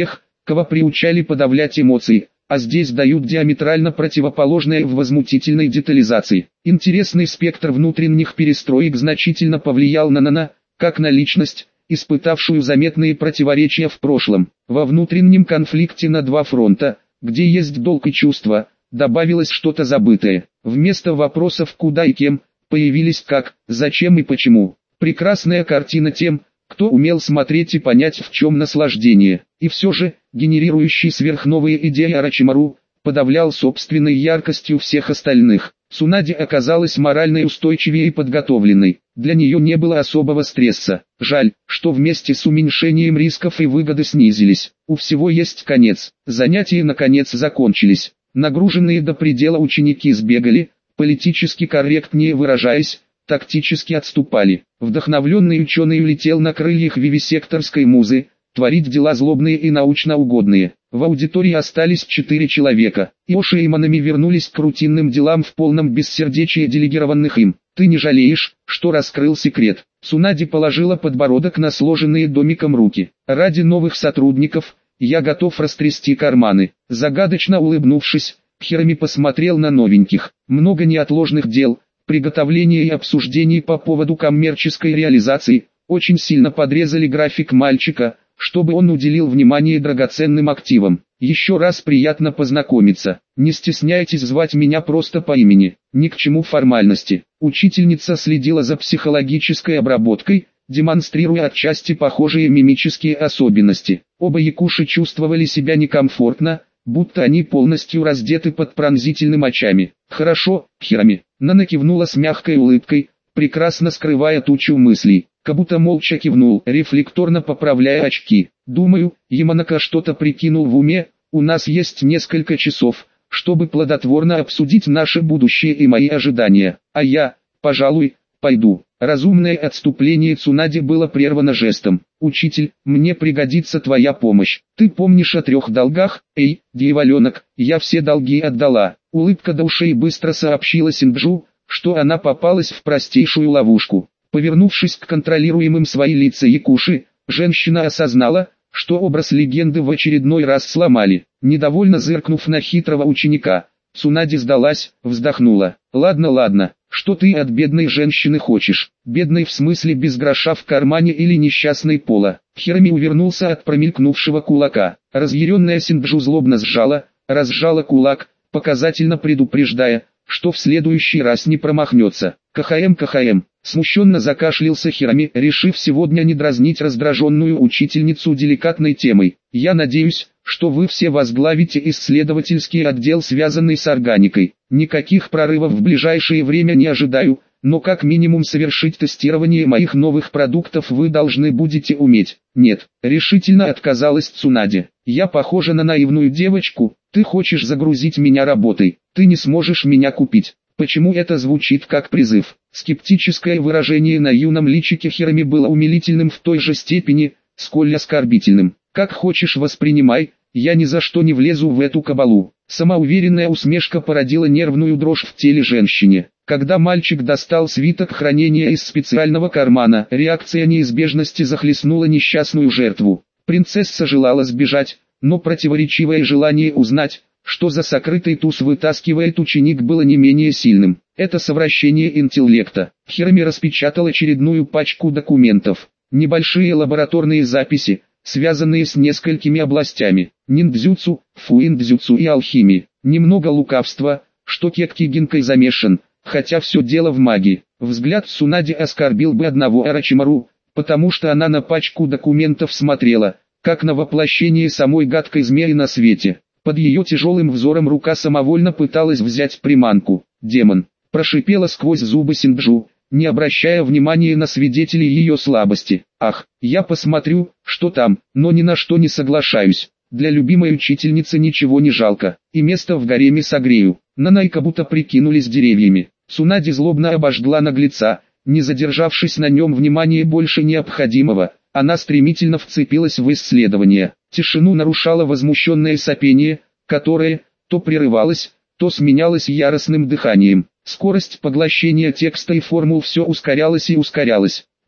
кого приучали подавлять эмоции, а здесь дают диаметрально противоположное в возмутительной детализации. Интересный спектр внутренних перестроек значительно повлиял на Нана, как на личность, испытавшую заметные противоречия в прошлом. Во внутреннем конфликте на два фронта, где есть долг и чувства, добавилось что-то забытое. Вместо вопросов куда и кем, появились как, зачем и почему. Прекрасная картина тем, кто умел смотреть и понять, в чем наслаждение. И все же, генерирующий сверхновые идеи Орочимару, подавлял собственной яркостью всех остальных. Цунаде оказалась морально устойчивее и подготовленной. Для нее не было особого стресса. Жаль, что вместе с уменьшением рисков и выгоды снизились. У всего есть конец. Занятия наконец закончились. Нагруженные до предела ученики сбегали, политически корректнее выражаясь, тактически отступали. Вдохновленный ученый улетел на крыльях вивисекторской музы, творить дела злобные и научно угодные. В аудитории остались 4 человека. Иоши и Манами вернулись к рутинным делам в полном бессердечии делегированных им. «Ты не жалеешь, что раскрыл секрет?» Цунаде положила подбородок на сложенные домиком руки. «Ради новых сотрудников, я готов растрясти карманы». Загадочно улыбнувшись, Хироми посмотрел на новеньких. Много неотложных дел, приготовления и обсуждений по поводу коммерческой реализации, очень сильно подрезали график мальчика, чтобы он уделил внимание драгоценным активам. Еще раз приятно познакомиться. Не стесняйтесь звать меня просто по имени. Ни к чему формальности. Учительница следила за психологической обработкой, демонстрируя отчасти похожие мимические особенности. Оба якуши чувствовали себя некомфортно, будто они полностью раздеты под пронзительными очами. «Хорошо, Хироми». Нана кивнула с мягкой улыбкой, прекрасно скрывая тучу мыслей. Кабуто молча кивнул, рефлекторно поправляя очки. «Думаю, Яманака что-то прикинул в уме, у нас есть несколько часов, чтобы плодотворно обсудить наше будущее и мои ожидания. А я, пожалуй, пойду». Разумное отступление Цунаде было прервано жестом. «Учитель, мне пригодится твоя помощь. Ты помнишь о 3 долгах? Эй, дьяволенок, я все долги отдала». Улыбка до ушей быстро сообщила Синджу, что она попалась в простейшую ловушку. Повернувшись к контролируемым свои лица якуши, женщина осознала, что образ легенды в очередной раз сломали. Недовольно зыркнув на хитрого ученика, Цунаде сдалась, вздохнула. «Ладно, что ты от бедной женщины хочешь? Бедной в смысле без гроша в кармане или несчастной пола?» Хироми увернулся от промелькнувшего кулака. Разъяренная Синджу злобно разжала кулак, показательно предупреждая, что в следующий раз не промахнется. КХМ. Смущенно закашлялся Хироми, решив сегодня не дразнить раздраженную учительницу деликатной темой. «Я надеюсь, что вы все возглавите исследовательский отдел, связанный с органикой. Никаких прорывов в ближайшее время не ожидаю, но как минимум совершить тестирование моих новых продуктов вы должны будете уметь». «Нет», — решительно отказалась Цунаде. «Я похожа на наивную девочку, ты хочешь загрузить меня работой, ты не сможешь меня купить». Почему это звучит как призыв? Скептическое выражение на юном личике Хироми было умилительным в той же степени, сколь оскорбительным. «Как хочешь воспринимай, я ни за что не влезу в эту кабалу». Самоуверенная усмешка породила нервную дрожь в теле женщине. Когда мальчик достал свиток хранения из специального кармана, реакция неизбежности захлестнула несчастную жертву. Принцесса желала сбежать, но противоречивое желание узнать, что за сокрытый туз вытаскивает ученик, было не менее сильным. Это совращение интеллекта. Хироми распечатал очередную пачку документов. Небольшие лабораторные записи, связанные с несколькими областями. Ниндзюцу, фуиндзюцу и алхимии. Немного лукавства, что Кекки Гинкой замешан, хотя все дело в магии. Взгляд Цунаде оскорбил бы одного Орочимару, потому что она на пачку документов смотрела, как на воплощение самой гадкой змеи на свете. Под ее тяжелым взором рука самовольно пыталась взять приманку. «Демон!» – прошипела сквозь зубы Синджу, не обращая внимания на свидетелей ее слабости. «Ах, я посмотрю, что там, но ни на что не соглашаюсь. Для любимой учительницы ничего не жалко, и место в гареме согрею». Нана и Кабуто прикинулись деревьями. Цунаде злобно обожгла наглеца, не задержавшись на нем внимания больше необходимого. Она стремительно вцепилась в исследование. Тишину нарушало возмущенное сопение, которое то прерывалось, то сменялось яростным дыханием. Скорость поглощения текста и формул все ускорялась и ускорялась.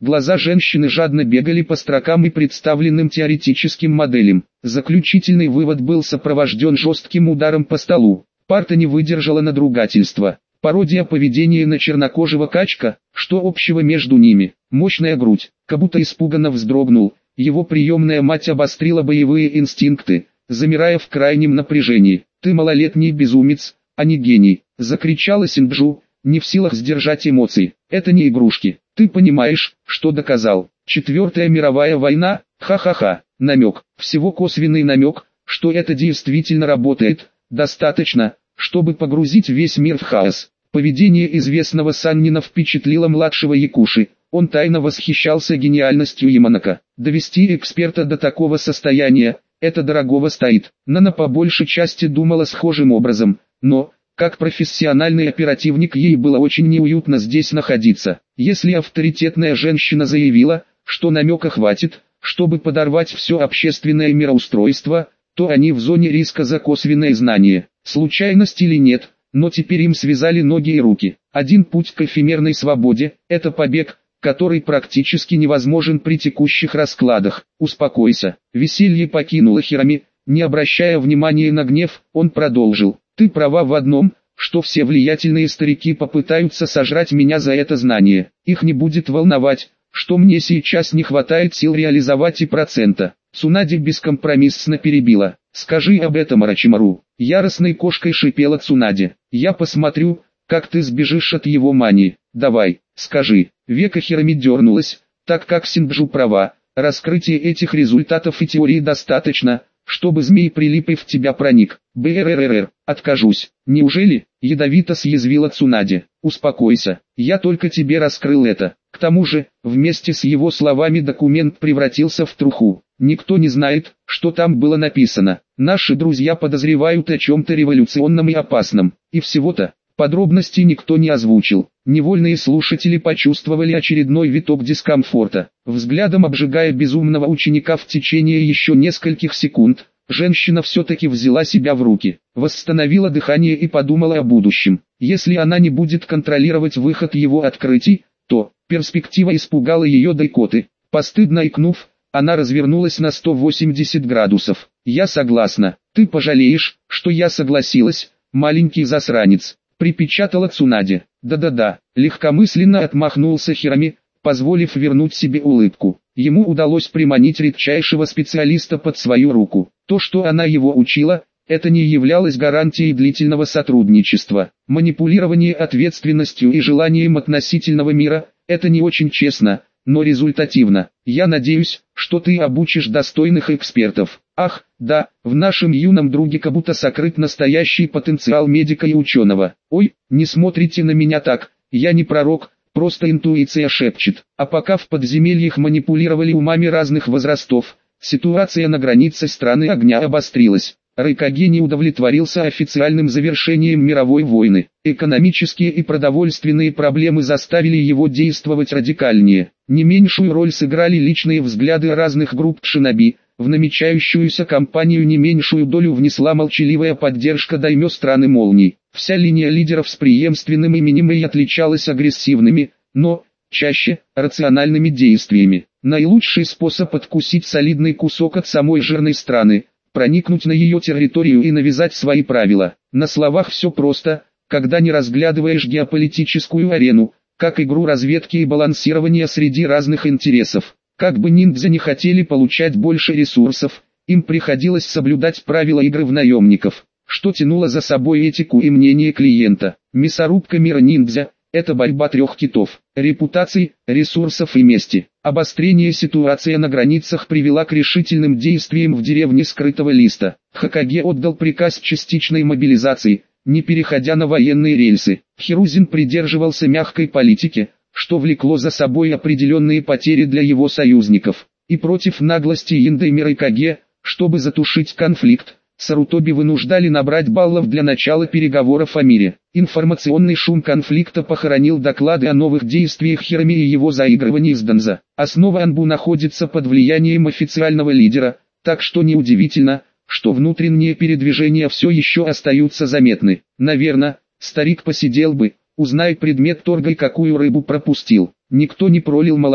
Глаза женщины жадно бегали по строкам и представленным теоретическим моделям. Заключительный вывод был сопровожден жестким ударом по столу. Парта не выдержала надругательства. Пародия поведения на чернокожего качка, что общего между ними? Мощная грудь, как будто испуганно вздрогнул. Его приемная мать обострила боевые инстинкты, замирая в крайнем напряжении. «Ты малолетний безумец, а не гений!» — закричала Синджу, не в силах сдержать эмоций. «Это не игрушки. Ты понимаешь, что доказал? Четвертая мировая война? Ха-ха-ха!» Намек, всего косвенный намек, что это действительно работает, достаточно, чтобы погрузить весь мир в хаос. Поведение известного Саннина впечатлило младшего Якуши. Он тайно восхищался гениальностью Яманака. Довести эксперта до такого состояния, это дорогого стоит. Нана по большей части думала схожим образом, но, как профессиональный оперативник, ей было очень неуютно здесь находиться. Если авторитетная женщина заявила, что намека хватит, чтобы подорвать все общественное мироустройство, то они в зоне риска за косвенное знание. Случайность или нет, но теперь им связали ноги и руки. Один путь к эфемерной свободе – это побег, который практически невозможен при текущих раскладах. Успокойся. Веселье покинуло Хирами. Не обращая внимания на гнев, он продолжил. Ты права в одном, что все влиятельные старики попытаются сожрать меня за это знание. Их не будет волновать, что мне сейчас не хватает сил реализовать и процента. Цунади бескомпромиссно перебила. «Скажи об этом Орочимару». Яростной кошкой шипела Цунади. «Я посмотрю, как ты сбежишь от его мании. Давай, скажи». Века Хирами дернулась, так как Синджу права. Раскрытие этих результатов и теории достаточно, чтобы змей прилипый в тебя проник. БРРР, откажусь. Неужели? Ядовито съязвила Цунади. Успокойся, я только тебе раскрыл это. К тому же, вместе с его словами документ превратился в труху. Никто не знает, что там было написано. Наши друзья подозревают о чем-то революционном и опасном. И всего-то. Подробностей никто не озвучил. Невольные слушатели почувствовали очередной виток дискомфорта. Взглядом обжигая безумного ученика в течение еще нескольких секунд, женщина все-таки взяла себя в руки, восстановила дыхание и подумала о будущем. Если она не будет контролировать выход его открытий, то перспектива испугала ее до икоты. Постыдно икнув, она развернулась на 180 градусов. «Я согласна. Ты пожалеешь, что я согласилась, маленький засранец», — припечатала Цунади. «Да-да-да», — легкомысленно отмахнулся Хирами, позволив вернуть себе улыбку. Ему удалось приманить редчайшего специалиста под свою руку. То, что она его учила, это не являлось гарантией длительного сотрудничества. Манипулирование ответственностью и желанием относительного мира – это не очень честно, но результативно. Я надеюсь, что ты обучишь достойных экспертов. Ах, да, в нашем юном друге как будто сокрыт настоящий потенциал медика и ученого. Ой, не смотрите на меня так, я не пророк, просто интуиция шепчет. А пока в подземельях манипулировали умами разных возрастов, ситуация на границе страны огня обострилась. Райкаге не удовлетворился официальным завершением мировой войны. Экономические и продовольственные проблемы заставили его действовать радикальнее. Не меньшую роль сыграли личные взгляды разных групп шиноби. В намечающуюся кампанию не меньшую долю внесла молчаливая поддержка даймё страны молний. Вся линия лидеров с преемственным именем и отличалась агрессивными, но, чаще, рациональными действиями. Наилучший способ откусить солидный кусок от самой жирной страны – проникнуть на ее территорию и навязать свои правила. На словах все просто, когда не разглядываешь геополитическую арену, как игру разведки и балансирования среди разных интересов. Как бы ниндзя не хотели получать больше ресурсов, им приходилось соблюдать правила игры в наемников, что тянуло за собой этику и мнение клиента. Мясорубка мира ниндзя – это борьба трех китов – репутаций, ресурсов и мести. Обострение ситуации на границах привела к решительным действиям в деревне Скрытого Листа. Хокаге отдал приказ частичной мобилизации, не переходя на военные рельсы. Хирузин придерживался мягкой политики, что влекло за собой определенные потери для его союзников. И против наглости Инда и Мирайкаге, чтобы затушить конфликт, Сарутоби вынуждали набрать баллов для начала переговоров о мире. Информационный шум конфликта похоронил доклады о новых действиях Хирами и его заигрывании с Данза. Основа Анбу находится под влиянием официального лидера, так что неудивительно, что внутренние передвижения все еще остаются заметны. Наверное, старик посидел бы, узнай предмет торга и какую рыбу пропустил. Никто не пролил молоко.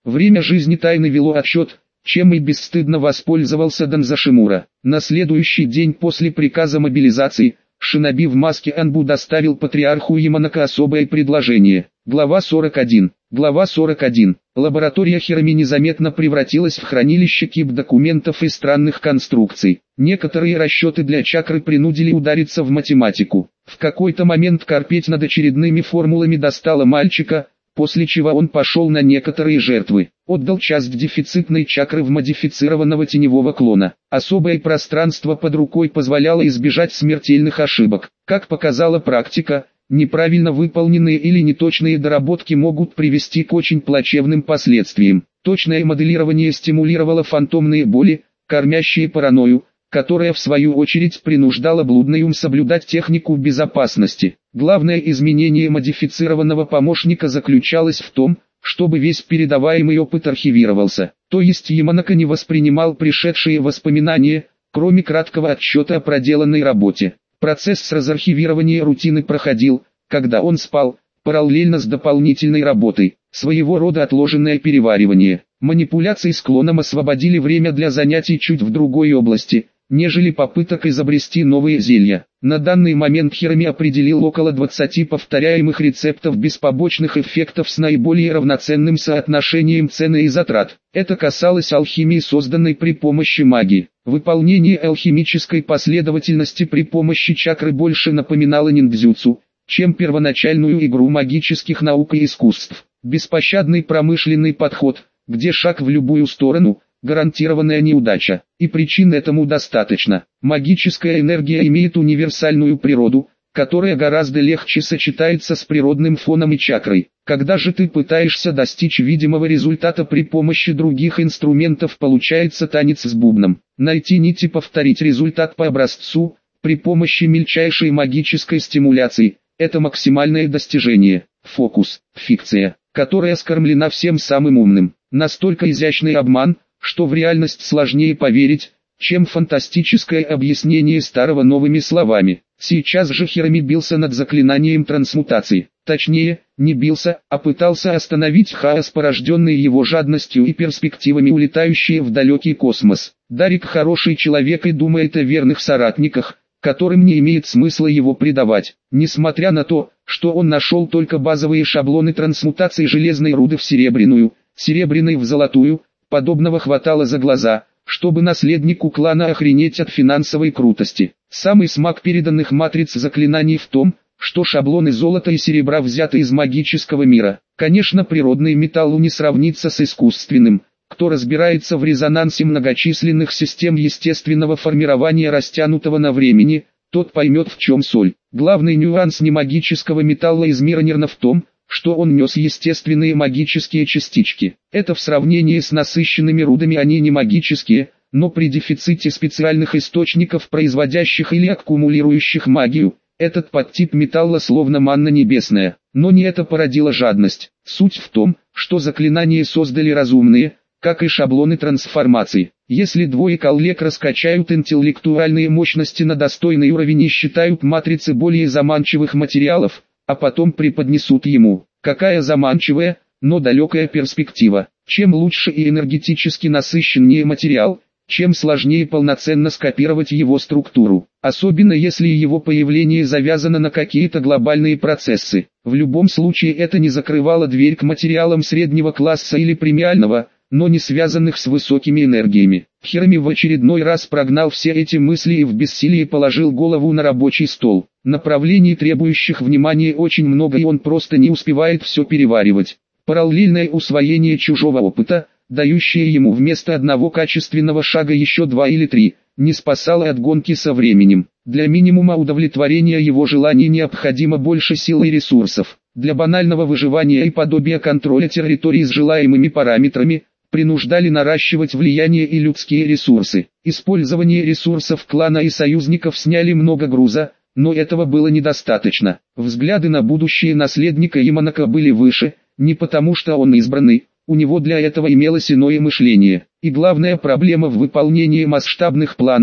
Время жизни тайны вело отчет, чем и бесстыдно воспользовался Данза Шимура. На следующий день после приказа мобилизации, шиноби в маске Анбу доставил патриарху Яманака особое предложение. Глава 41. Глава 41. Лаборатория Хирами незаметно превратилась в хранилище кип документов и странных конструкций. Некоторые расчеты для чакры принудили удариться в математику. В какой-то момент корпеть над очередными формулами достало мальчика, после чего он пошел на некоторые жертвы. Отдал часть дефицитной чакры в модифицированного теневого клона. Особое пространство под рукой позволяло избежать смертельных ошибок. Как показала практика, неправильно выполненные или неточные доработки могут привести к очень плачевным последствиям. Точное моделирование стимулировало фантомные боли, кормящие паранойю, которая в свою очередь принуждала блудный ум соблюдать технику безопасности. Главное изменение модифицированного помощника заключалось в том, чтобы весь передаваемый опыт архивировался. То есть Яманака не воспринимал пришедшие воспоминания, кроме краткого отчета о проделанной работе. Процесс разархивирования рутины проходил, когда он спал, параллельно с дополнительной работой, своего рода отложенное переваривание. Манипуляции с клоном освободили время для занятий чуть в другой области, нежели попыток изобрести новые зелья. На данный момент Хирами определил около 20 повторяемых рецептов без побочных эффектов с наиболее равноценным соотношением цены и затрат. Это касалось алхимии, созданной при помощи магии. Выполнение алхимической последовательности при помощи чакры больше напоминало ниндзюцу, чем первоначальную игру магических наук и искусств. Беспощадный промышленный подход, где шаг в любую сторону – гарантированная неудача, и причин этому достаточно. Магическая энергия имеет универсальную природу, которая гораздо легче сочетается с природным фоном и чакрой. Когда же ты пытаешься достичь видимого результата при помощи других инструментов, получается танец с бубном. Найти нить и повторить результат по образцу, при помощи мельчайшей магической стимуляции, это максимальное достижение. Фокус, фикция, которая скормлена всем самым умным. Настолько изящный обман, что в реальность сложнее поверить, чем фантастическое объяснение старого новыми словами. Сейчас же Хирами бился над заклинанием трансмутации. Точнее, не бился, а пытался остановить хаос, порожденный его жадностью и перспективами, улетающие в далекий космос. Дарик хороший человек и думает о верных соратниках, которым не имеет смысла его предавать. Несмотря на то, что он нашел только базовые шаблоны трансмутации железной руды в серебряную, серебряной в золотую, подобного хватало за глаза, чтобы наследнику клана охренеть от финансовой крутости. Самый смак переданных матриц заклинаний в том, что шаблоны золота и серебра взяты из магического мира. Конечно, природный металл не сравнится с искусственным. Кто разбирается в резонансе многочисленных систем естественного формирования, растянутого на времени, тот поймет, в чем соль. Главный нюанс немагического металла из мира Нирна в том, что он нес естественные магические частички. Это в сравнении с насыщенными рудами они не магические, но при дефиците специальных источников, производящих или аккумулирующих магию, этот подтип металла словно манна небесная. Но не это породило жадность. Суть в том, что заклинания создали разумные, как и шаблоны трансформации. Если двое коллег раскачают интеллектуальные мощности на достойный уровень и считают матрицы более заманчивых материалов, а потом преподнесут ему, какая заманчивая, но далекая перспектива. Чем лучше и энергетически насыщеннее материал, чем сложнее полноценно скопировать его структуру, особенно если его появление завязано на какие-то глобальные процессы. В любом случае это не закрывало дверь к материалам среднего класса или премиального, но не связанных с высокими энергиями. Хирами в очередной раз прогнал все эти мысли и в бессилии положил голову на рабочий стол. Направлений, требующих внимания, очень много, и он просто не успевает все переваривать. Параллельное усвоение чужого опыта, дающее ему вместо одного качественного шага еще 2 или 3, не спасало от гонки со временем. Для минимума удовлетворения его желаний необходимо больше сил и ресурсов. Для банального выживания и подобия контроля территории с желаемыми параметрами, принуждали наращивать влияние и людские ресурсы. Использование ресурсов клана и союзников сняли много груза, но этого было недостаточно. Взгляды на будущее наследника Яманака были выше, не потому что он избранный, у него для этого имелось иное мышление. И главная проблема в выполнении масштабных планов –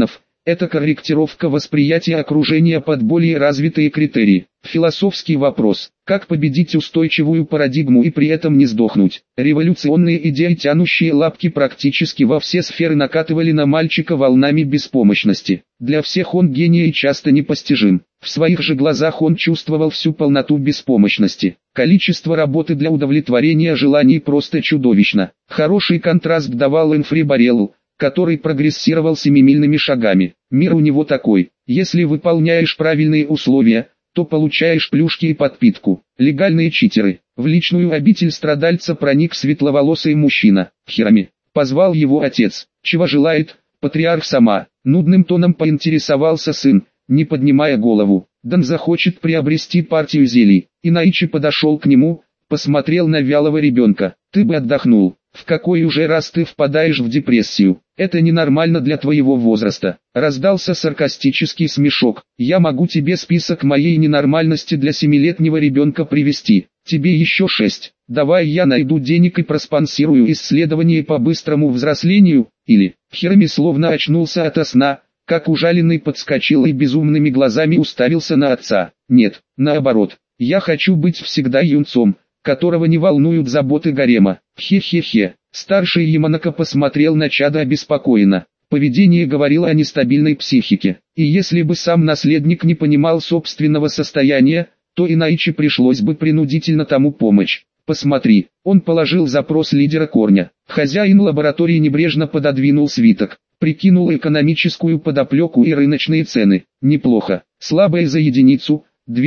Это корректировка восприятия окружения под более развитые критерии. Философский вопрос. Как победить устойчивую парадигму и при этом не сдохнуть? Революционные идеи, тянущие лапки практически во все сферы, накатывали на мальчика волнами беспомощности. Для всех он гений и часто непостижим. В своих же глазах он чувствовал всю полноту беспомощности. Количество работы для удовлетворения желаний просто чудовищно. Хороший контраст давал Энфри Бареллу, который прогрессировал семимильными шагами. Мир у него такой: если выполняешь правильные условия, то получаешь плюшки и подпитку. Легальные читеры. В личную обитель страдальца проник светловолосый мужчина. Хирами. Позвал его отец. Чего желает патриарх сама? Нудным тоном поинтересовался сын, не поднимая голову. Данза хочет приобрести партию зелий. Инаичи подошел к нему, посмотрел на вялого ребенка. Ты бы отдохнул. В какой уже раз ты впадаешь в депрессию? Это ненормально для твоего возраста. Раздался саркастический смешок. Я могу тебе список моей ненормальности для 7-летнего ребенка привести. Тебе еще 6. Давай я найду денег и проспонсирую исследование по быстрому взрослению. Или... Хирами словно очнулся ото сна, как ужаленный подскочил и безумными глазами уставился на отца. Нет, наоборот. Я хочу быть всегда юнцом, которого не волнуют заботы гарема. Хе-хе-хе. Старший Яманака посмотрел на чада обеспокоенно. Поведение говорило о нестабильной психике. И если бы сам наследник не понимал собственного состояния, то Инаичи пришлось бы принудительно тому помочь. Посмотри, он положил запрос лидера корня. Хозяин лаборатории небрежно пододвинул свиток. Прикинул экономическую подоплеку и рыночные цены. Неплохо. Слабая за единицу,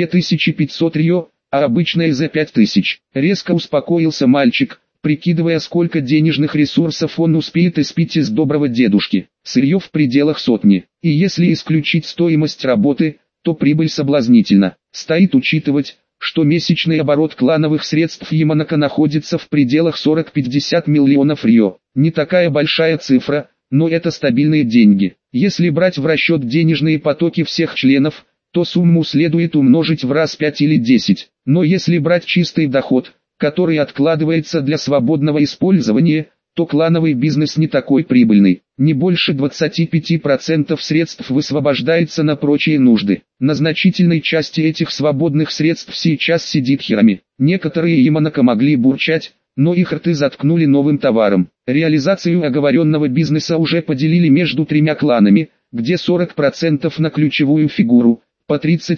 2500 рио, а обычная за 5000. Резко успокоился мальчик, прикидывая, сколько денежных ресурсов он успеет испить из доброго дедушки. Сырье в пределах 100. И если исключить стоимость работы, то прибыль соблазнительна. Стоит учитывать, что месячный оборот клановых средств Яманака находится в пределах 40-50 миллионов рио. Не такая большая цифра, но это стабильные деньги. Если брать в расчет денежные потоки всех членов, то сумму следует умножить в раз 5 или 10. Но если брать чистый доход, который откладывается для свободного использования, то клановый бизнес не такой прибыльный. Не больше 25% средств высвобождается на прочие нужды. На значительной части этих свободных средств сейчас сидит Хирами. Некоторые Яманака могли бурчать, но их рты заткнули новым товаром. Реализацию оговоренного бизнеса уже поделили между 3 кланами, где 40% на ключевую фигуру, по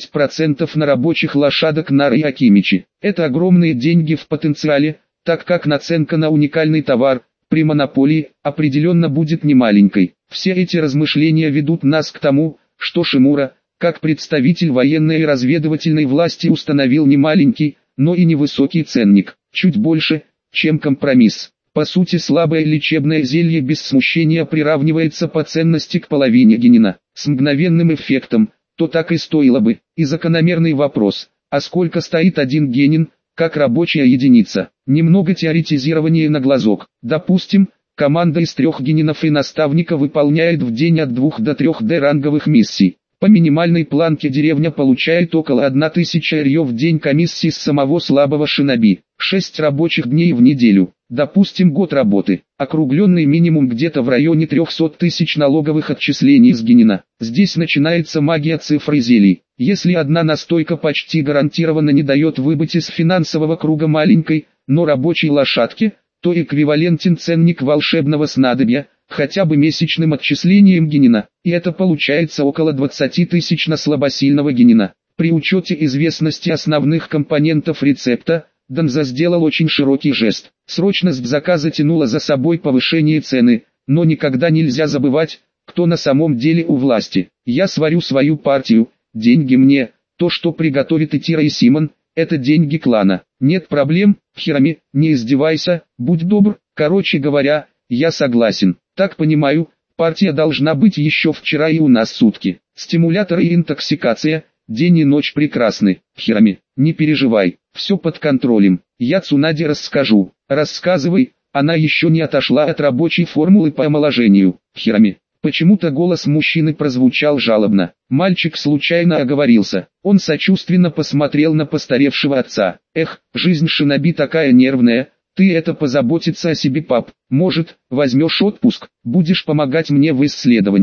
30% на рабочих лошадок Нары и Акимичи. Это огромные деньги в потенциале, так как наценка на уникальный товар, при монополии, определенно будет немаленькой. Все эти размышления ведут нас к тому, что Шимура, как представитель военной и разведывательной власти, установил не маленький, но и невысокий ценник, чуть больше, чем компромисс. По сути, слабое лечебное зелье без смущения приравнивается по ценности к половине генина. С мгновенным эффектом, то так и стоило бы. И закономерный вопрос: а сколько стоит один генин, как рабочая единица? Немного теоретизирования на глазок. Допустим, команда из 3 генинов и наставника выполняет в день от 2 до 3 Д-ранговых миссий. По минимальной планке деревня получает около 1000 рио в день комиссии с самого слабого шиноби. 6 рабочих дней в неделю. Допустим, год работы. Округленный минимум где-то в районе 300 тысяч налоговых отчислений с генина. Здесь начинается магия цифр и зелий. Если одна настойка почти гарантированно не дает выбыть из финансового круга маленькой, но рабочей лошадки, то эквивалентен ценник волшебного снадобья, хотя бы месячным отчислением генина, и это получается около 20 тысяч на слабосильного генина. При учете известности основных компонентов рецепта, Данза сделал очень широкий жест. Срочность заказа тянула за собой повышение цены, но никогда нельзя забывать, кто на самом деле у власти. Я сварю свою партию, деньги мне, то, что приготовит Итира и Симон, это деньги клана. Нет проблем, Хирами, не издевайся, будь добр. Короче говоря, я согласен. Так понимаю, партия должна быть еще вчера и у нас сутки. Стимуляторы и интоксикация, день и ночь прекрасны. Хирами, не переживай, все под контролем. Я Цунаде расскажу. Рассказывай, она еще не отошла от рабочей формулы по омоложению. Хирами. Почему-то голос мужчины прозвучал жалобно. Мальчик случайно оговорился. Он сочувственно посмотрел на постаревшего отца. Эх, жизнь шиноби такая нервная. Ты это позаботиться о себе, пап. Может, возьмешь отпуск, будешь помогать мне в исследованиях.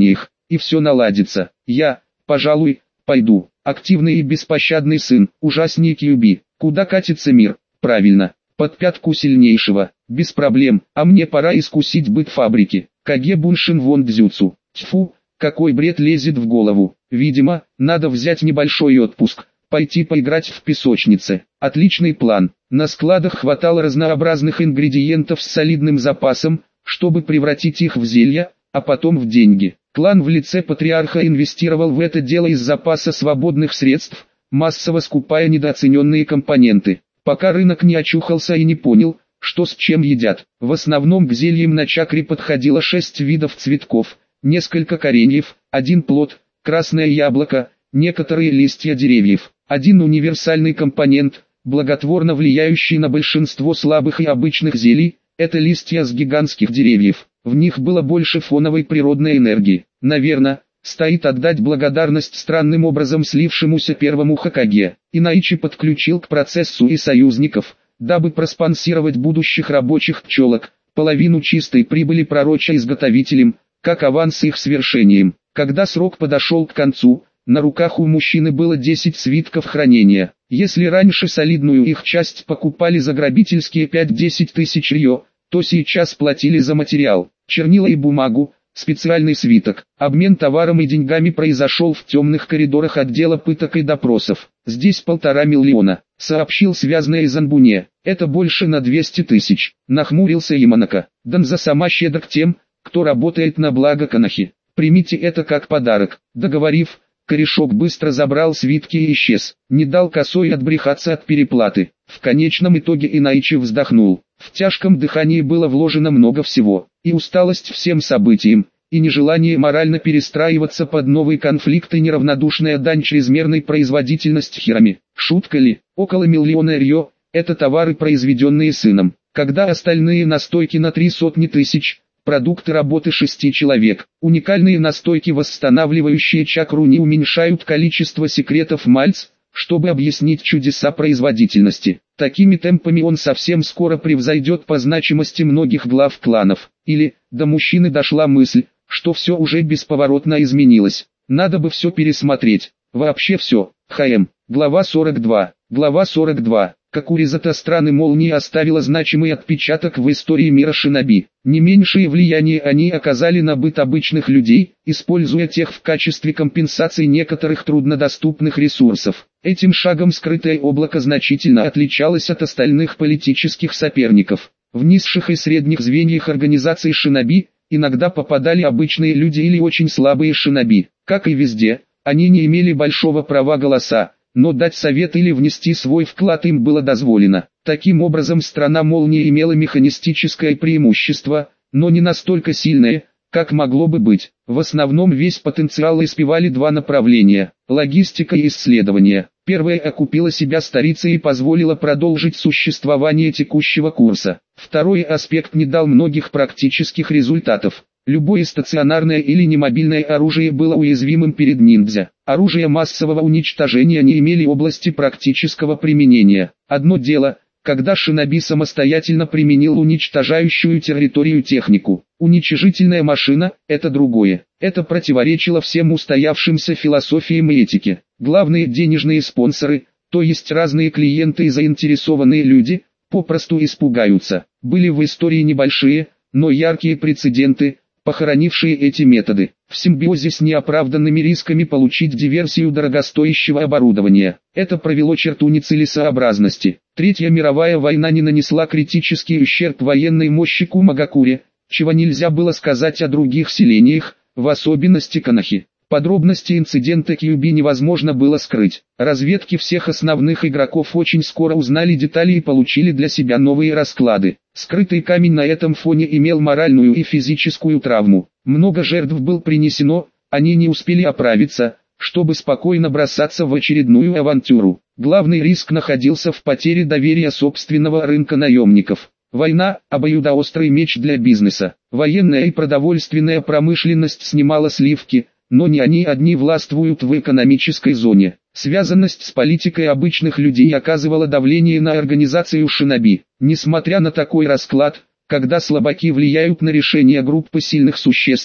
и все наладится. Я, пожалуй, пойду. Активный и беспощадный сын, ужаснее Кьюби. Куда катится мир? Правильно, под пятку сильнейшего. Без проблем, а мне пора искусить быт фабрики. Каге Буншин вон дзюцу. Тьфу, какой бред лезет в голову. Видимо, надо взять небольшой отпуск. Пойти поиграть в песочнице. Отличный план. На складах хватало разнообразных ингредиентов с солидным запасом, чтобы превратить их в зелья, а потом в деньги. Клан в лице патриарха инвестировал в это дело из запаса свободных средств, массово скупая недооцененные компоненты. Пока рынок не очухался и не понял, что с чем едят. В основном к зельям на чакре подходило 6 видов цветков, несколько кореньев, один плод, красное яблоко, некоторые листья деревьев. Один универсальный компонент, благотворно влияющий на большинство слабых и обычных зелий, это листья с гигантских деревьев. В них было больше фоновой природной энергии. Наверное, стоит отдать благодарность странным образом слившемуся первому Хокаге. Инаичи подключил к процессу и союзников, дабы проспонсировать будущих рабочих пчелок, половину чистой прибыли пророча изготовителям, как аванс их свершением. Когда срок подошел к концу, на руках у мужчины было 10 свитков хранения. Если раньше солидную их часть покупали за грабительские 5-10 тысяч рио, то сейчас платили за материал, чернила и бумагу, специальный свиток. Обмен товаром и деньгами произошел в темных коридорах отдела пыток и допросов. Здесь 1,5 миллиона, сообщил связанный Занбуне. Это больше на 200 тысяч. Нахмурился Яманака. Данза сама щедр к тем, кто работает на благо Канахи. Примите это как подарок. Договорив, корешок быстро забрал свитки и исчез. Не дал косой отбрехаться от переплаты. В конечном итоге Инаичи вздохнул. В тяжком дыхании было вложено много всего. И усталость всем событиям, и нежелание морально перестраиваться под новый конфликт и неравнодушная дань чрезмерной производительности хирами. Шутка ли? Около миллиона рио – это товары, произведенные сыном. Когда остальные настойки на 300 тысяч, продукты работы 6 человек. Уникальные настойки, восстанавливающие чакру, не уменьшают количество секретов Мальц, чтобы объяснить чудеса производительности. Такими темпами он совсем скоро превзойдет по значимости многих глав кланов. Или, до мужчины дошла мысль, что все уже бесповоротно изменилось. Надо бы все пересмотреть. Вообще все. ХМ. Глава 42. Глава 42. Какуризата страны молнии оставила значимый отпечаток в истории мира шиноби. Не меньшее влияние они оказали на быт обычных людей, используя тех в качестве компенсации некоторых труднодоступных ресурсов. Этим шагом скрытое облако значительно отличалось от остальных политических соперников. В низших и средних звеньях организации шиноби иногда попадали обычные люди или очень слабые шиноби. Как и везде, они не имели большого права голоса, но дать совет или внести свой вклад им было дозволено. Таким образом, страна молнии имела механистическое преимущество, но не настолько сильное, как могло бы быть. В основном весь потенциал испевали два направления – логистика и исследования. Первое окупило себя старицей и позволило продолжить существование текущего курса. Второй аспект не дал многих практических результатов. Любое стационарное или немобильное оружие было уязвимым перед ниндзя. Оружия массового уничтожения не имели области практического применения. Одно дело, когда шиноби самостоятельно применил уничтожающую территорию технику. Уничижительная машина – это другое. Это противоречило всем устоявшимся философиям и этике. Главные денежные спонсоры, то есть разные клиенты и заинтересованные люди, попросту испугаются. Были в истории небольшие, но яркие прецеденты, похоронившие эти методы, в симбиозе с неоправданными рисками получить диверсию дорогостоящего оборудования. Это провело черту нецелесообразности. Третья мировая война не нанесла критический ущерб военной мощи Кумагакуре, чего нельзя было сказать о других селениях, в особенности Канахи. Подробности инцидента Кьюби невозможно было скрыть. Разведки всех основных игроков очень скоро узнали детали и получили для себя новые расклады. Скрытый камень на этом фоне имел моральную и физическую травму. Много жертв было принесено, они не успели оправиться, чтобы спокойно бросаться в очередную авантюру. Главный риск находился в потере доверия собственного рынка наемников. Война – обоюдоострый меч для бизнеса. Военная и продовольственная промышленность снимала сливки, но не они одни властвуют в экономической зоне. Связанность с политикой обычных людей оказывала давление на организацию шиноби. Несмотря на такой расклад, когда слабаки влияют на решение группы сильных существ,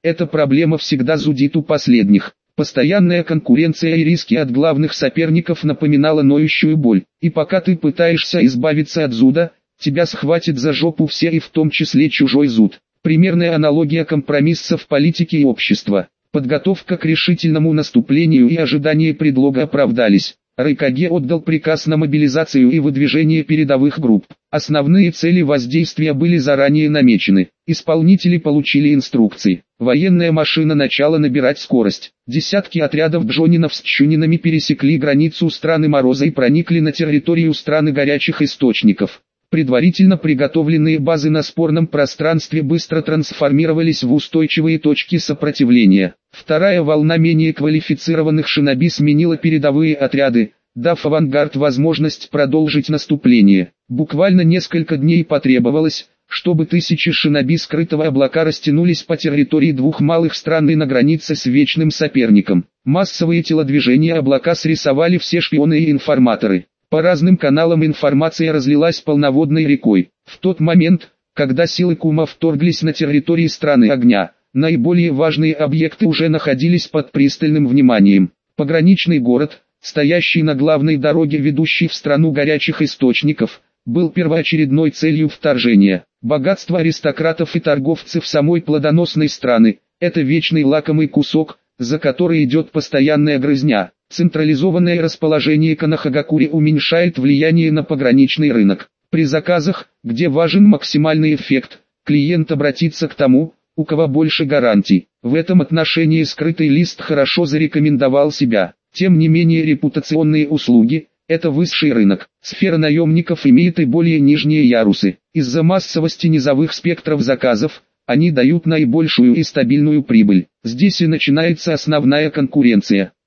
Эта проблема всегда зудит у последних. Постоянная конкуренция и риски от главных соперников напоминала ноющую боль. И пока ты пытаешься избавиться от зуда, тебя схватит за жопу все и в том числе чужой зуд. Примерная аналогия компромиссов политики и общества. Подготовка к решительному наступлению и ожидание предлога оправдались. Райкаге отдал приказ на мобилизацию и выдвижение передовых групп. Основные цели воздействия были заранее намечены. Исполнители получили инструкции. Военная машина начала набирать скорость. Десятки отрядов джонинов с чунинами пересекли границу страны Мороза и проникли на территорию страны горячих источников. Предварительно приготовленные базы на спорном пространстве быстро трансформировались в устойчивые точки сопротивления. Вторая волна менее квалифицированных шиноби сменила передовые отряды, дав авангард возможность продолжить наступление. Буквально несколько дней потребовалось, чтобы тысячи шиноби скрытого облака растянулись по территории двух малых стран и на границе с вечным соперником. Массовые телодвижения облака срисовали все шпионы и информаторы. По разным каналам информация разлилась полноводной рекой. В тот момент, когда силы Кума вторглись на территории страны огня, наиболее важные объекты уже находились под пристальным вниманием. Пограничный город, стоящий на главной дороге, ведущей в страну горячих источников, был первоочередной целью вторжения. Богатство аристократов и торговцев самой плодоносной страны – это вечный лакомый кусок, за который идет постоянная грызня. Централизованное расположение Канахагакури уменьшает влияние на пограничный рынок. При заказах, где важен максимальный эффект, клиент обратится к тому, у кого больше гарантий. В этом отношении скрытый лист хорошо зарекомендовал себя. Тем не менее, репутационные услуги – это высший рынок. Сфера наемников имеет и более нижние ярусы. Из-за массовости низовых спектров заказов, они дают наибольшую и стабильную прибыль. Здесь и начинается основная конкуренция.